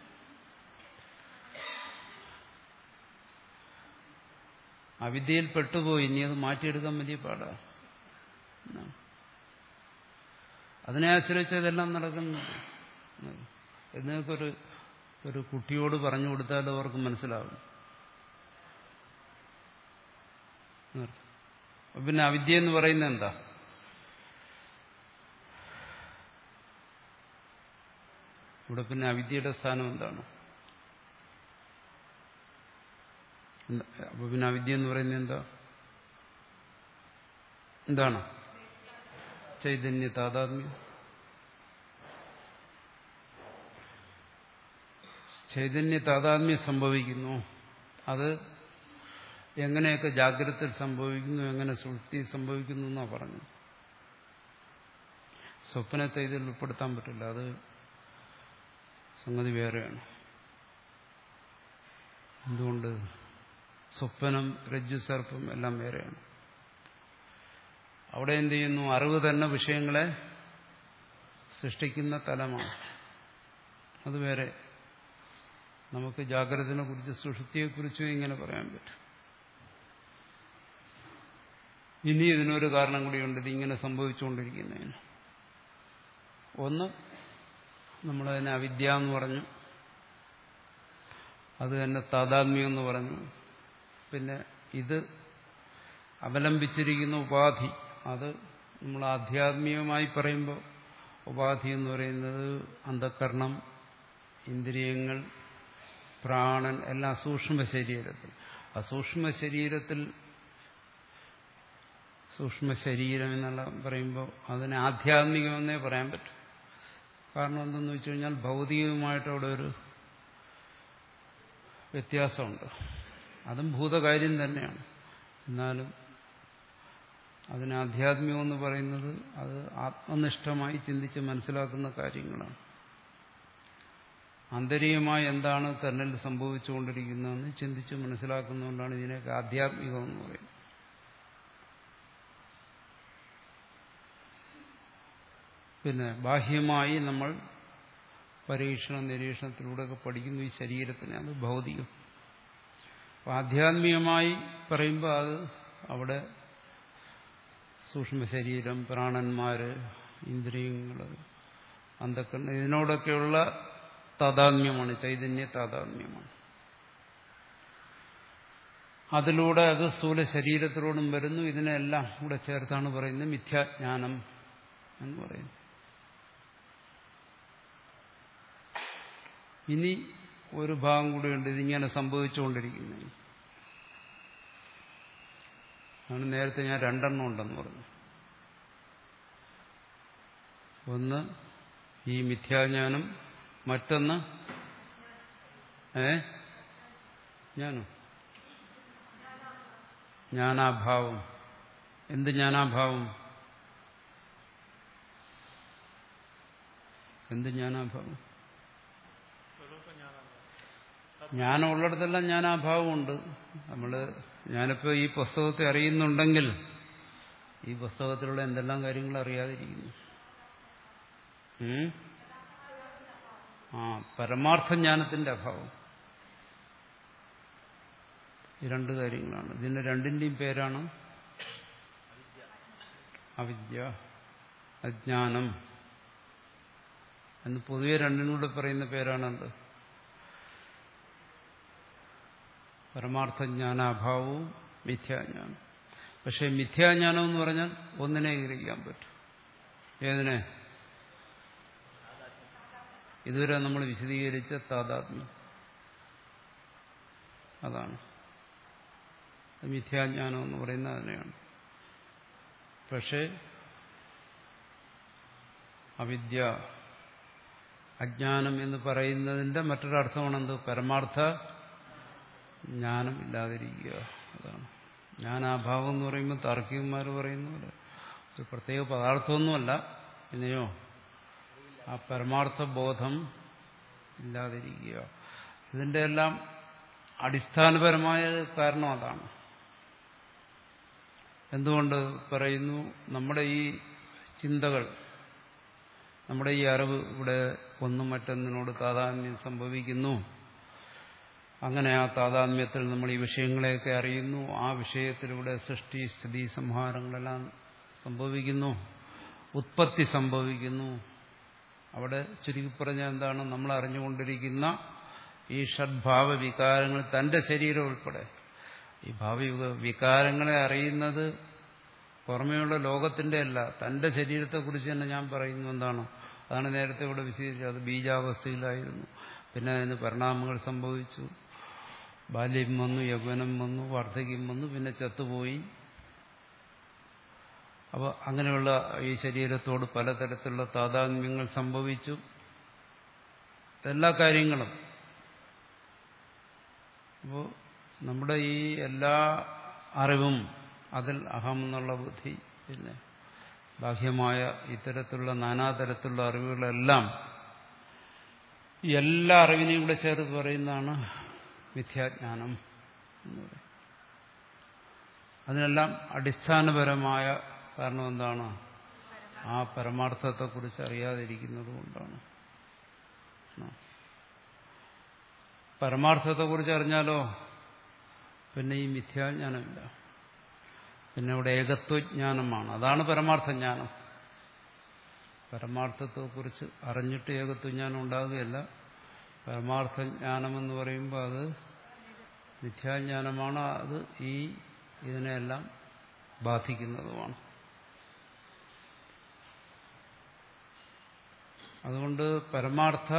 അവിദ്യയിൽ പെട്ടുപോയി. ഇനി അത് മാറ്റിയെടുക്കാൻ വലിയ പാടാണ്. അതിനെ ആശ്രയിച്ച് ഇതെല്ലാം നടക്കുന്നത്. എന്നൊക്കൊരു ഒരു കുട്ടിയോട് പറഞ്ഞു കൊടുത്താൽ അവർക്ക് മനസ്സിലാവും. പിന്നെ അവിദ്യ എന്ന് പറയുന്നത് എന്താ? ഇവിടെ പിന്നെ അവിദ്യയുടെ സ്ഥാനം എന്താണ്? അപ്പൊ പിന്നെ അവിദ്യ എന്ന് പറയുന്നത് എന്താ? എന്താണ്? ചൈതന്യ താതാത്മ്യം. ചൈതന്യ താതാത്മ്യം സംഭവിക്കുന്നു. അത് എങ്ങനെയൊക്കെ ജാഗ്രതയിൽ സംഭവിക്കുന്നു, എങ്ങനെ സുഷുപ്തി സംഭവിക്കുന്നു എന്നാ പറഞ്ഞു. സ്വപ്നത്തെ ഇതിൽ ഉൾപ്പെടുത്താൻ പറ്റില്ല. അത് സംഗതി വേറെയാണ്. എന്തുകൊണ്ട്? സ്വപ്നം, രജ്ജു, സർപ്പം എല്ലാം വേറെയാണ്. അവിടെ എന്ത് ചെയ്യുന്നു? അറിവ് തന്നെ വിഷയങ്ങളെ സൃഷ്ടിക്കുന്ന തലമാണ്. അത് വേറെ. നമുക്ക് ജാഗ്രതയെ കുറിച്ച് സുഷുപ്തിയെക്കുറിച്ചും ഇങ്ങനെ പറയാൻ പറ്റും. ഇനി ഇതിനൊരു കാരണം കൂടിയുണ്ട് ഇതിങ്ങനെ സംഭവിച്ചുകൊണ്ടിരിക്കുന്നതിന്. ഒന്ന്, നമ്മളതിനെ അവിദ്യ എന്ന് പറഞ്ഞു. അത് തന്നെ താതാത്മ്യം എന്ന് പറഞ്ഞു. പിന്നെ ഇത് അവലംബിച്ചിരിക്കുന്ന ഉപാധി, അത് നമ്മൾ ആധ്യാത്മികമായി പറയുമ്പോൾ ഉപാധി എന്ന് പറയുന്നത് അന്ധഃകരണം, ഇന്ദ്രിയങ്ങൾ, പ്രാണൻ എല്ലാം സൂക്ഷ്മ ശരീരത്തിൽ. അസൂക്ഷ്മ ശരീരത്തിൽ സൂക്ഷ്മ ശരീരം എന്നുള്ള പറയുമ്പോൾ അതിനെ ആധ്യാത്മികമെന്നേ പറയാൻ പറ്റും. കാരണം എന്തെന്ന് വെച്ച് കഴിഞ്ഞാൽ ഭൗതികമായിട്ട് അവിടെ ഒരു വ്യത്യാസമുണ്ട്. അതും ഭൂതകാര്യം തന്നെയാണ്. എന്നാലും അതിന് ആധ്യാത്മികമെന്ന് പറയുന്നത് അത് ആത്മനിഷ്ഠമായി ചിന്തിച്ച് മനസ്സിലാക്കുന്ന കാര്യങ്ങളാണ്. ആന്തരികമായി എന്താണ് തന്നിൽ സംഭവിച്ചുകൊണ്ടിരിക്കുന്നതെന്ന് ചിന്തിച്ച് മനസ്സിലാക്കുന്നതുകൊണ്ടാണ് ഇതിനൊക്കെ ആധ്യാത്മികമെന്ന് പറയുന്നത്. പിന്നെ ബാഹ്യമായി നമ്മൾ പരീക്ഷണ നിരീക്ഷണത്തിലൂടെയൊക്കെ പഠിക്കുന്നു ഈ ശരീരത്തിനെ, അത് ഭൗതികം. അപ്പം ആധ്യാത്മികമായി പറയുമ്പോൾ അത് അവിടെ സൂക്ഷ്മ ശരീരം, പ്രാണന്മാര്, ഇന്ദ്രിയങ്ങൾ, അന്ധക്കരണം, ഇതിനോടൊക്കെയുള്ള താതാത്മ്യമാണ്, ചൈതന്യ താതാത്മ്യമാണ്. അതിലൂടെ അത് സ്ഥൂല ശരീരത്തിലോടും വരുന്നു. ഇതിനെല്ലാം കൂടെ ചേർത്താണ് പറയുന്നത് മിഥ്യാജ്ഞാനം എന്ന് പറയുന്നത്. ഇനി ഒരു ഭാഗം കൂടിയുണ്ട് ഇതിങ്ങനെ സംഭവിച്ചുകൊണ്ടിരിക്കുന്നത്. ആണ് നേരത്തെ ഞാൻ രണ്ടെണ്ണം ഉണ്ടെന്ന് പറഞ്ഞു. ഒന്ന് ഈ മിഥ്യാജ്ഞാനം, മറ്റൊന്ന് ഏ ജ്ഞാനം, ജ്ഞാനാഭാവം. എന്ത് ജ്ഞാനാഭാവം? എന്ത് ജ്ഞാനാഭാവം? ജ്ഞാനം ഉള്ളിടത്തെല്ലാം ജ്ഞാനാഭാവമുണ്ട്. നമ്മള് ഞാനിപ്പോ ഈ പുസ്തകത്തെ അറിയുന്നുണ്ടെങ്കിൽ ഈ പുസ്തകത്തിലുള്ള എന്തെല്ലാം കാര്യങ്ങൾ അറിയാതിരിക്കുന്നു. ആ പരമാർത്ഥ ജ്ഞാനത്തിന്റെ അഭാവം. ഈ രണ്ട് കാര്യങ്ങളാണ്. ഇതിന്റെ രണ്ടിന്റെയും പേരാണ് അവിദ്യ, അജ്ഞാനം എന്ന് പൊതുവെ രണ്ടിനൂടെ പറയുന്ന പേരാണത്. പരമാർത്ഥജ്ഞാനാഭാവവും മിഥ്യാജ്ഞാനം. പക്ഷെ മിഥ്യാജ്ഞാനം എന്ന് പറഞ്ഞാൽ ഒന്നിനെ ഗ്രഹിക്കാൻ പറ്റും. ഏതിനെ? ഇതുവരെ നമ്മൾ വിശദീകരിച്ച താതാത്മ്യം. അതാണ് മിഥ്യാജ്ഞാനം എന്ന് പറയുന്നത്. അതിനെയാണ്. പക്ഷേ അവിദ്യ, അജ്ഞാനം എന്ന് പറയുന്നതിന്റെ മറ്റൊരർത്ഥമാണ് എന്ത്? പരമാർത്ഥ ജ്ഞാനം ഇല്ലാതിരിക്കുക. അതാണ് ജ്ഞാനാഭാവം എന്ന് പറയുമ്പോൾ താർക്കികന്മാർ പറയുന്ന പോലെ ഒരു പ്രത്യേക പദാർത്ഥമൊന്നുമല്ല. പിന്നെയോ ആ പരമാർത്ഥ ബോധം ഇല്ലാതിരിക്കുക. ഇതിന്റെ എല്ലാം അടിസ്ഥാനപരമായ കാരണം അതാണ്. എന്തുകൊണ്ട് പറയുന്നു? നമ്മുടെ ഈ ചിന്തകൾ, നമ്മുടെ ഈ അറിവ് ഇവിടെ ഒന്നും മറ്റൊന്നിനോട് താതാത്മ്യം സംഭവിക്കുന്നു. അങ്ങനെ ആ താതാത്മ്യത്തിൽ നമ്മൾ ഈ വിഷയങ്ങളെയൊക്കെ അറിയുന്നു. ആ വിഷയത്തിലൂടെ സൃഷ്ടി, സ്ഥിതി, സംഹാരങ്ങളെല്ലാം സംഭവിക്കുന്നു, ഉത്പത്തി സംഭവിക്കുന്നു. അവിടെ ചുരുക്കി പറഞ്ഞാൽ എന്താണ്? നമ്മൾ അറിഞ്ഞുകൊണ്ടിരിക്കുന്ന ഈ ഷഡ്ഭാവ വികാരങ്ങൾ, തന്റെ ശരീരം ഉൾപ്പെടെ ഈ ഭാവി വികാരങ്ങളെ അറിയുന്നത് പുറമേയുള്ള ലോകത്തിന്റെ അല്ല, തന്റെ ശരീരത്തെക്കുറിച്ച് തന്നെ ഞാൻ പറയുന്നു. എന്താണ്? അതാണ് നേരത്തെ ഇവിടെ വിശദീകരിച്ചത്. അത് ബീജാവസ്ഥയിലായിരുന്നു, പിന്നെ അതിന് പരിണാമങ്ങൾ സംഭവിച്ചു. ബാല്യം വന്നു, യൗവനം വന്നു, വാർദ്ധക്യം വന്നു, പിന്നെ ചത്തുപോയി. അപ്പോൾ അങ്ങനെയുള്ള ഈ ശരീരത്തോട് പലതരത്തിലുള്ള താതാത്മ്യങ്ങൾ സംഭവിച്ചു. എല്ലാ കാര്യങ്ങളും. അപ്പോൾ നമ്മുടെ ഈ എല്ലാ അറിവും, അതിൽ അഹം എന്നുള്ള ബുദ്ധി, പിന്നെ ബാഹ്യമായ ഇത്തരത്തിലുള്ള നാനാതരത്തിലുള്ള അറിവുകളെല്ലാം, എല്ലാ അറിവിനെയും കൂടെ ചേർത്ത് പറയുന്നതാണ് മിഥ്യാജ്ഞാനം എന്ന് പറയും. അതിനെല്ലാം അടിസ്ഥാനപരമായ കാരണം എന്താണ്? ആ പരമാർത്ഥത്തെക്കുറിച്ച് അറിയാതിരിക്കുന്നത് കൊണ്ടാണ്. പരമാർത്ഥത്തെക്കുറിച്ച് അറിഞ്ഞാലോ പിന്നെ ഈ മിഥ്യാജ്ഞാനമില്ല. പിന്നെ ഇവിടെ ഏകത്വജ്ഞാനമാണ്. അതാണ് പരമാർത്ഥജ്ഞാനം. പരമാർത്ഥത്തെക്കുറിച്ച് അറിഞ്ഞിട്ട് ഏകത്വജ്ഞാനം ഉണ്ടാകുകയല്ല. പരമാർത്ഥജ്ഞാനമെന്ന് പറയുമ്പോൾ അത് മിഥ്യാജ്ഞാനമാണ്. അത് ഈ ഇതിനെല്ലാം ബാധിക്കുന്നതുമാണ്. അതുകൊണ്ട് പരമാർത്ഥ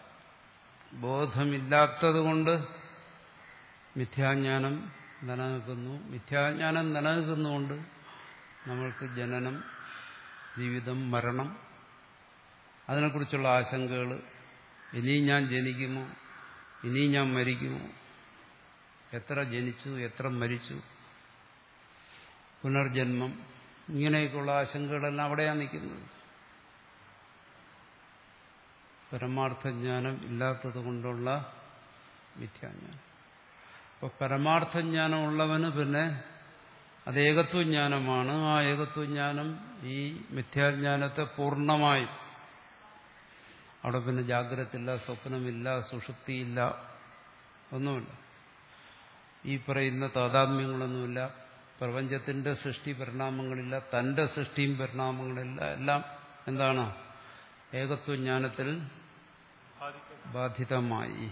ബോധമില്ലാത്തതുകൊണ്ട് മിഥ്യാജ്ഞാനം നിലനിൽക്കുന്നു. മിഥ്യാജ്ഞാനം നിലനിൽക്കുന്നതുകൊണ്ട് നമ്മൾക്ക് ജനനം, ജീവിതം, മരണം, അതിനെക്കുറിച്ചുള്ള ആശങ്കകൾ, ഇനിയും ഞാൻ ജനിക്കുമോ, ഇനിയും ഞാൻ മരിക്കുമോ, എത്ര ജനിച്ചു, എത്ര മരിച്ചു, പുനർജന്മം, ഇങ്ങനെയൊക്കെയുള്ള ആശങ്കകളെല്ലാം അവിടെയാണ് നിൽക്കുന്നത്. പരമാർത്ഥജ്ഞാനം ഇല്ലാത്തത് കൊണ്ടുള്ള മിഥ്യാജ്ഞാനം. അപ്പോൾ പരമാർത്ഥജ്ഞാനം ഉള്ളവന് പിന്നെ അത് ഏകത്വജ്ഞാനമാണ്. ആ ഏകത്വജ്ഞാനം ഈ മിഥ്യാജ്ഞാനത്തെ പൂർണ്ണമായി, അവിടെ പിന്നെ ജാഗ്രതയില്ല, സ്വപ്നമില്ല, സുഷുപ്തിയില്ല, ഒന്നുമില്ല. ഈ പറയുന്ന താതാത്മ്യങ്ങളൊന്നുമില്ല. പ്രപഞ്ചത്തിന്റെ സൃഷ്ടി പരിണാമങ്ങളില്ല, തന്റെ സൃഷ്ടിയും പരിണാമങ്ങളില്ല. എല്ലാം എന്താണ്? ഏകത്വജ്ഞാനത്തിൽ ബാധിതമായി.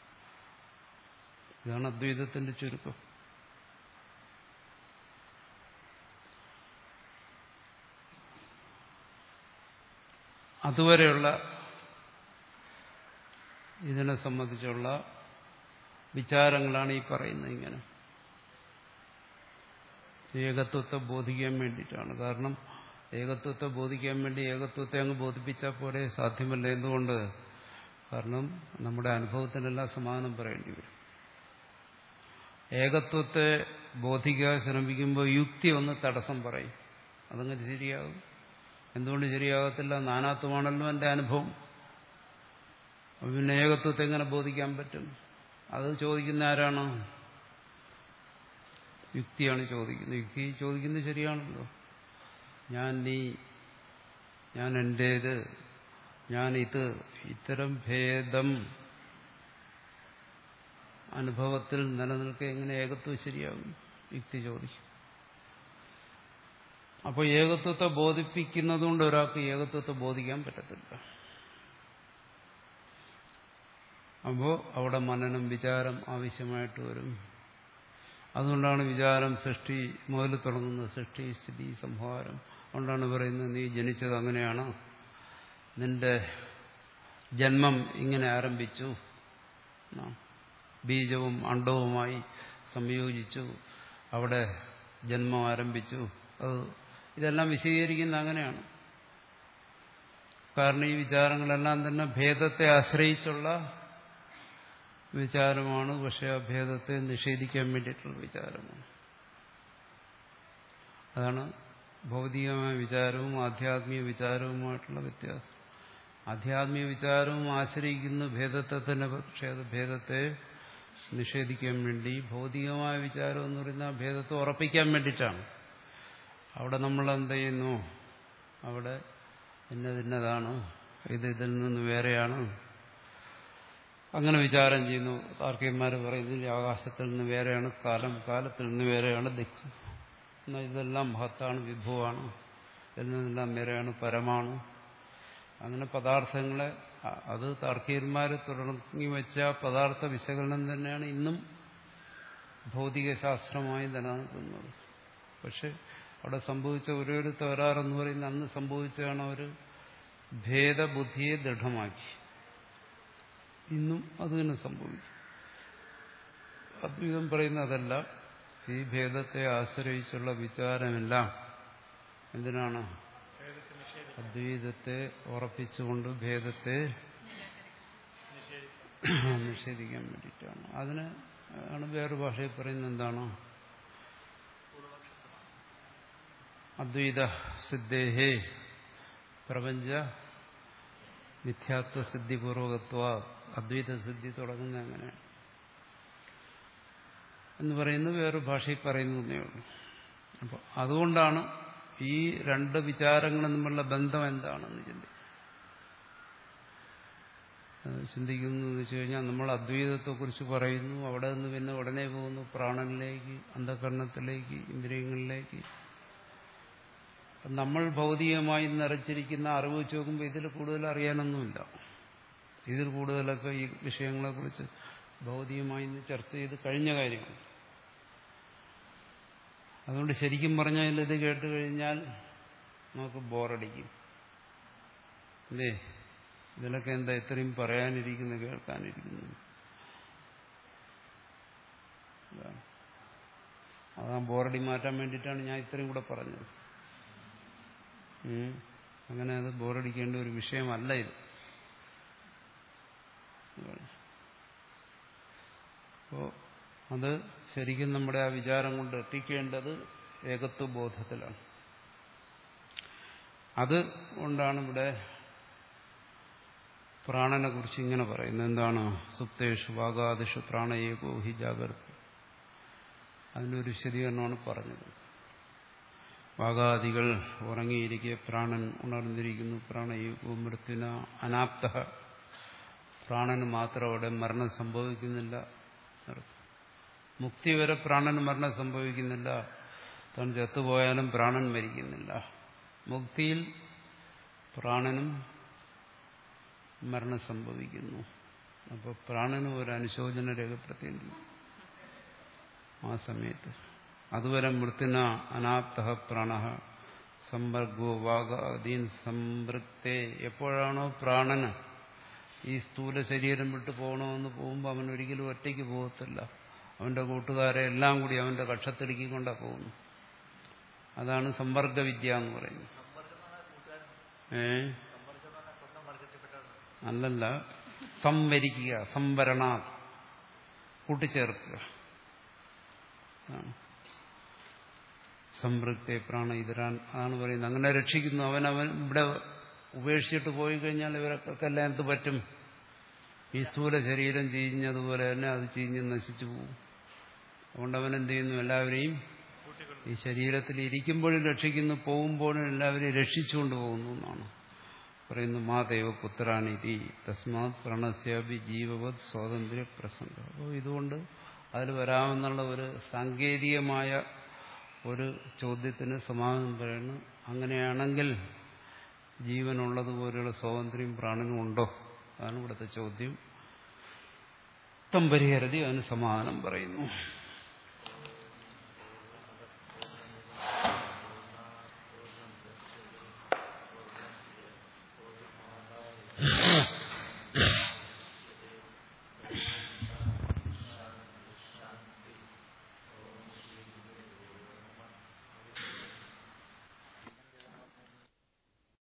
ഇതാണ് അദ്വൈതത്തിന്റെ ചുരുക്കം. അതുവരെയുള്ള ഇതിനെ സംബന്ധിച്ചുള്ള വിചാരങ്ങളാണ് ഈ പറയുന്നത്. ഇങ്ങനെ ഏകത്വത്തെ ബോധിക്കാൻ വേണ്ടിയിട്ടാണ്. കാരണം ഏകത്വത്തെ ബോധിക്കാൻ വേണ്ടി ഏകത്വത്തെ അങ്ങ് ബോധിപ്പിച്ചാൽ പോലെ സാധ്യമല്ല. എന്തുകൊണ്ട്? കാരണം നമ്മുടെ അനുഭവത്തിനെല്ലാം സമാധാനം പറയേണ്ടി വരും. ഏകത്വത്തെ ബോധിക്കാൻ ശ്രമിക്കുമ്പോൾ യുക്തി ഒന്ന് തടസ്സം പറയും. അതങ്ങനെ ശരിയാകും. എന്തുകൊണ്ട് ശരിയാകത്തില്ല? നാനാത്വമാണല്ലോ എൻ്റെ അനുഭവം. പിന്നെ ഏകത്വത്തെ എങ്ങനെ ബോധിക്കാൻ പറ്റും? അത് ചോദിക്കുന്ന ആരാണ്? യുക്തിയാണ് ചോദിക്കുന്നത്. യുക്തി ചോദിക്കുന്നത് ശരിയാണല്ലോ. ഞാൻ നീ, ഞാൻ എൻ്റേത്, ഞാൻ ഇത്, ഇത്തരം ഭേദം അനുഭവത്തിൽ നിലനിൽക്കുക എങ്ങനെ ഏകത്വം ശരിയാകും? യുക്തി ചോദിക്കും. അപ്പോൾ ഏകത്വത്തെ ബോധിപ്പിക്കുന്നതുകൊണ്ട് ഒരാൾക്ക് ഏകത്വത്തെ ബോധിക്കാൻ പറ്റത്തില്ല. അപ്പോൾ അവിടെ മനനം, വിചാരം ആവശ്യമായിട്ട് വരും. അതുകൊണ്ടാണ് വിചാരം സൃഷ്ടി മുതൽ തുടങ്ങുന്നത്. സൃഷ്ടി, സ്ഥിതി, സംഹാരം. അതുകൊണ്ടാണ് പറയുന്നത് നീ ജനിച്ചത് അങ്ങനെയാണ്, നിന്റെ ജന്മം ഇങ്ങനെ ആരംഭിച്ചു, ബീജവും അണ്ഡവുമായി സംയോജിച്ചു, അവിടെ ജന്മം ആരംഭിച്ചു. അത് ഇതെല്ലാം വിശദീകരിക്കുന്നത് അങ്ങനെയാണ്. കാരണം ഈ വിചാരങ്ങളെല്ലാം തന്നെ ഭേദത്തെ ആശ്രയിച്ചുള്ള വിചാരമാണ്. പക്ഷെ ആ ഭേദത്തെ നിഷേധിക്കാൻ വേണ്ടിയിട്ടുള്ള വിചാരമാണ്. അതാണ് ഭൗതികമായ വിചാരവും ആധ്യാത്മിക വിചാരവുമായിട്ടുള്ള വ്യത്യാസം. ആധ്യാത്മിക വിചാരവും ആശ്രയിക്കുന്ന ഭേദത്തെ തന്നെ, പക്ഷെ അത് ഭേദത്തെ നിഷേധിക്കാൻ വേണ്ടി. ഭൗതികമായ വിചാരം എന്ന് പറയുന്ന ഭേദത്തെ ഉറപ്പിക്കാൻ വേണ്ടിയിട്ടാണ്. അവിടെ നമ്മൾ എന്ത് ചെയ്യുന്നു? അവിടെ ഇന്നതിന്നതാണ്, ഇത് ഇതിൽ നിന്ന് വേറെയാണ്, അങ്ങനെ വിചാരം ചെയ്യുന്നു. താർക്കികന്മാർ പറയുന്നില്ല, ആകാശത്തിൽ നിന്ന് വേറെയാണ് കാലം, കാലത്തിൽ നിന്ന് വേറെയാണ് ദിക്ക്, എന്നാൽ ഇതെല്ലാം മഹത്താണ്, വിഭുവാണ്, ഇതിൽ നിന്നെല്ലാം വേറെയാണ് പരമാണ്. അങ്ങനെ പദാർത്ഥങ്ങളെ, അത് താർക്കികന്മാർ തുടങ്ങി വെച്ച പദാർത്ഥ വിശകലനം തന്നെയാണ് ഇന്നും ഭൗതികശാസ്ത്രമായി നിലനിൽക്കുന്നത്. പക്ഷെ അവിടെ സംഭവിച്ച ഒരേ ഒരു തകരാറെന്ന് പറയുന്നത് അന്ന് സംഭവിച്ചാണ് അവർ ഭേദബുദ്ധിയെ ദൃഢമാക്കി. ഇന്നും അത് തന്നെ സംഭവിക്കും. അദ്വൈതം പറയുന്ന അതല്ല. ഈ ഭേദത്തെ ആശ്രയിച്ചുള്ള വിചാരമെല്ലാം എന്തിനാണ്? അദ്വൈതത്തെ ഉറപ്പിച്ചുകൊണ്ട് ഭേദത്തെ നിഷേധിക്കാൻ വേണ്ടിയിട്ടാണ്. അതിന് ആണ് വേറൊരു ഭാഷയിൽ പറയുന്നത് എന്താണ്? അദ്വൈത സിദ്ധേഹേ പ്രപഞ്ച മിഥ്യാത്വ സിദ്ധിപൂർവകത്വ. അദ്വൈത സിദ്ധി തുടങ്ങുന്നത് അങ്ങനെയാണ് എന്ന് പറയുന്നത് വേറൊരു ഭാഷയിൽ പറയുന്നതേ ഉള്ളൂ. അപ്പോൾ അതുകൊണ്ടാണ് ഈ രണ്ട് വിചാരങ്ങളും തമ്മിലുള്ള ബന്ധം എന്താണെന്ന് ചിന്തിക്കും ചിന്തിക്കുന്നതെന്ന് വെച്ച് കഴിഞ്ഞാൽ, നമ്മൾ അദ്വൈതത്തെക്കുറിച്ച് പറയുന്നു, അവിടെ നിന്ന് പിന്നെ ഉടനെ പോകുന്നു പ്രാണനിലേക്ക്, അന്ധകരണത്തിലേക്ക്, ഇന്ദ്രിയങ്ങളിലേക്ക്. നമ്മൾ ഭൗതികമായി നിറച്ചിരിക്കുന്ന അറിവ് വെച്ച് നോക്കുമ്പോൾ ഇതിൽ കൂടുതൽ അറിയാനൊന്നുമില്ല. ഇതിൽ കൂടുതലൊക്കെ ഈ വിഷയങ്ങളെക്കുറിച്ച് ഭൗതികമായി ചർച്ച ചെയ്ത് കഴിഞ്ഞ കാര്യമാണ്. അതുകൊണ്ട് ശരിക്കും പറഞ്ഞാൽ ഇത് കേട്ട് കഴിഞ്ഞാൽ നമുക്ക് ബോറടിക്കും അല്ലേ? ഇതിലൊക്കെ എന്താ ഇത്രയും പറയാനിരിക്കുന്നു, കേൾക്കാനിരിക്കുന്നു? അതാ ബോറടി മാറ്റാൻ വേണ്ടിയിട്ടാണ് ഞാൻ ഇത്രയും കൂടെ പറഞ്ഞത്. അങ്ങനെ അത് ബോറടിക്കേണ്ട ഒരു വിഷയമല്ല ഇത്. അപ്പോൾ അത് ശരിക്കും നമ്മുടെ ആ വിചാരം കൊണ്ട് എത്തിക്കേണ്ടത് ഏകത്വബോധത്തിലാണ്. അത് കൊണ്ടാണ് ഇവിടെ പ്രാണനെ കുറിച്ച് ഇങ്ങനെ പറയുന്നത്. എന്താണ്? സുപ്തേഷു വാഗാദിഷു പ്രാണയേകോ ഹി ജാഗ്രത. അതിനൊരു വിശദീകരണമാണ് പറഞ്ഞത്. വാഗാദികൾ ഉറങ്ങിയിരിക്കെ പ്രാണൻ ഉണർന്നിരിക്കുന്നു. പ്രാണയേകോ മൃത്യുന അനാപ്ത. പ്രാണന് മാത്രം അവിടെ മരണം സംഭവിക്കുന്നില്ല. മുക്തി വരെ പ്രാണന് മരണം സംഭവിക്കുന്നില്ല. താൻ ചത്തുപോയാലും പ്രാണൻ മരിക്കുന്നില്ല. മുക്തിയിൽ പ്രാണനും മരണം സംഭവിക്കുന്നു. അപ്പോൾ പ്രാണനും ഒരു അനുശോചനം രേഖപ്പെടുത്തേണ്ടി ആ സമയത്ത്. അതുവരെ മൃത്യുന അനാപ്ത പ്രാണ സമ്പർഗോ വാഗാദീൻ സമ്പൃക്തേ. എപ്പോഴാണോ പ്രാണന് ഈ സ്ഥൂല ശരീരം വിട്ടു പോകണമെന്ന് പോകുമ്പോൾ അവൻ ഒരിക്കലും ഒറ്റയ്ക്ക് പോകത്തില്ല. അവന്റെ കൂട്ടുകാരെ എല്ലാം കൂടി അവന്റെ കക്ഷത്തിടുക്കിക്കൊണ്ടാണ് പോകുന്നു. അതാണ് സമ്പർക്കവിദ്യ എന്ന് പറയുന്നത്. ഏ അല്ലല്ല, സംവരിക്കുക, സംവരണ, കൂട്ടിച്ചേർക്കുക. സംപൃക്തേ പ്രാണ ഇതരാൻ അതാണ് പറയുന്നത്. അങ്ങനെ രക്ഷിക്കുന്നു. അവൻ അവൻ ഇവിടെ ഉപേക്ഷിച്ചിട്ട് പോയി കഴിഞ്ഞാൽ ഇവർക്കെല്ലാം എന്ത് പറ്റും? ഈ സ്ഥൂല ശരീരം ചീഞ്ഞതുപോലെ തന്നെ അത് ചീഞ്ഞ് നശിച്ചു പോകും. അതുകൊണ്ട് അവൻ എന്ത് ചെയ്യുന്നു? എല്ലാവരെയും ഈ ശരീരത്തിൽ ഇരിക്കുമ്പോഴും രക്ഷിക്കുന്നു, പോകുമ്പോഴും എല്ലാവരെയും രക്ഷിച്ചുകൊണ്ട് പോകുന്നു എന്നാണ് പറയുന്നു. മാതേവ പുത്രാനിധി തസ്മാത് പ്രണസ്യാഭി ജീവവത് സ്വാതന്ത്ര്യ പ്രസംഗം. അപ്പോൾ ഇതുകൊണ്ട് അതിൽ വരാമെന്നുള്ള ഒരു സാങ്കേതികമായ ഒരു ചോദ്യത്തിന് സമാധാനം പറയുന്നു. അങ്ങനെയാണെങ്കിൽ ജീവനുള്ളതുപോലെയുള്ള സ്വാതന്ത്ര്യം പ്രാണനും ഉണ്ടോ? അതാണ് ഇവിടുത്തെ ചോദ്യം. തം പരിഹരതി, അതിന് സമാധാനം പറയുന്നു.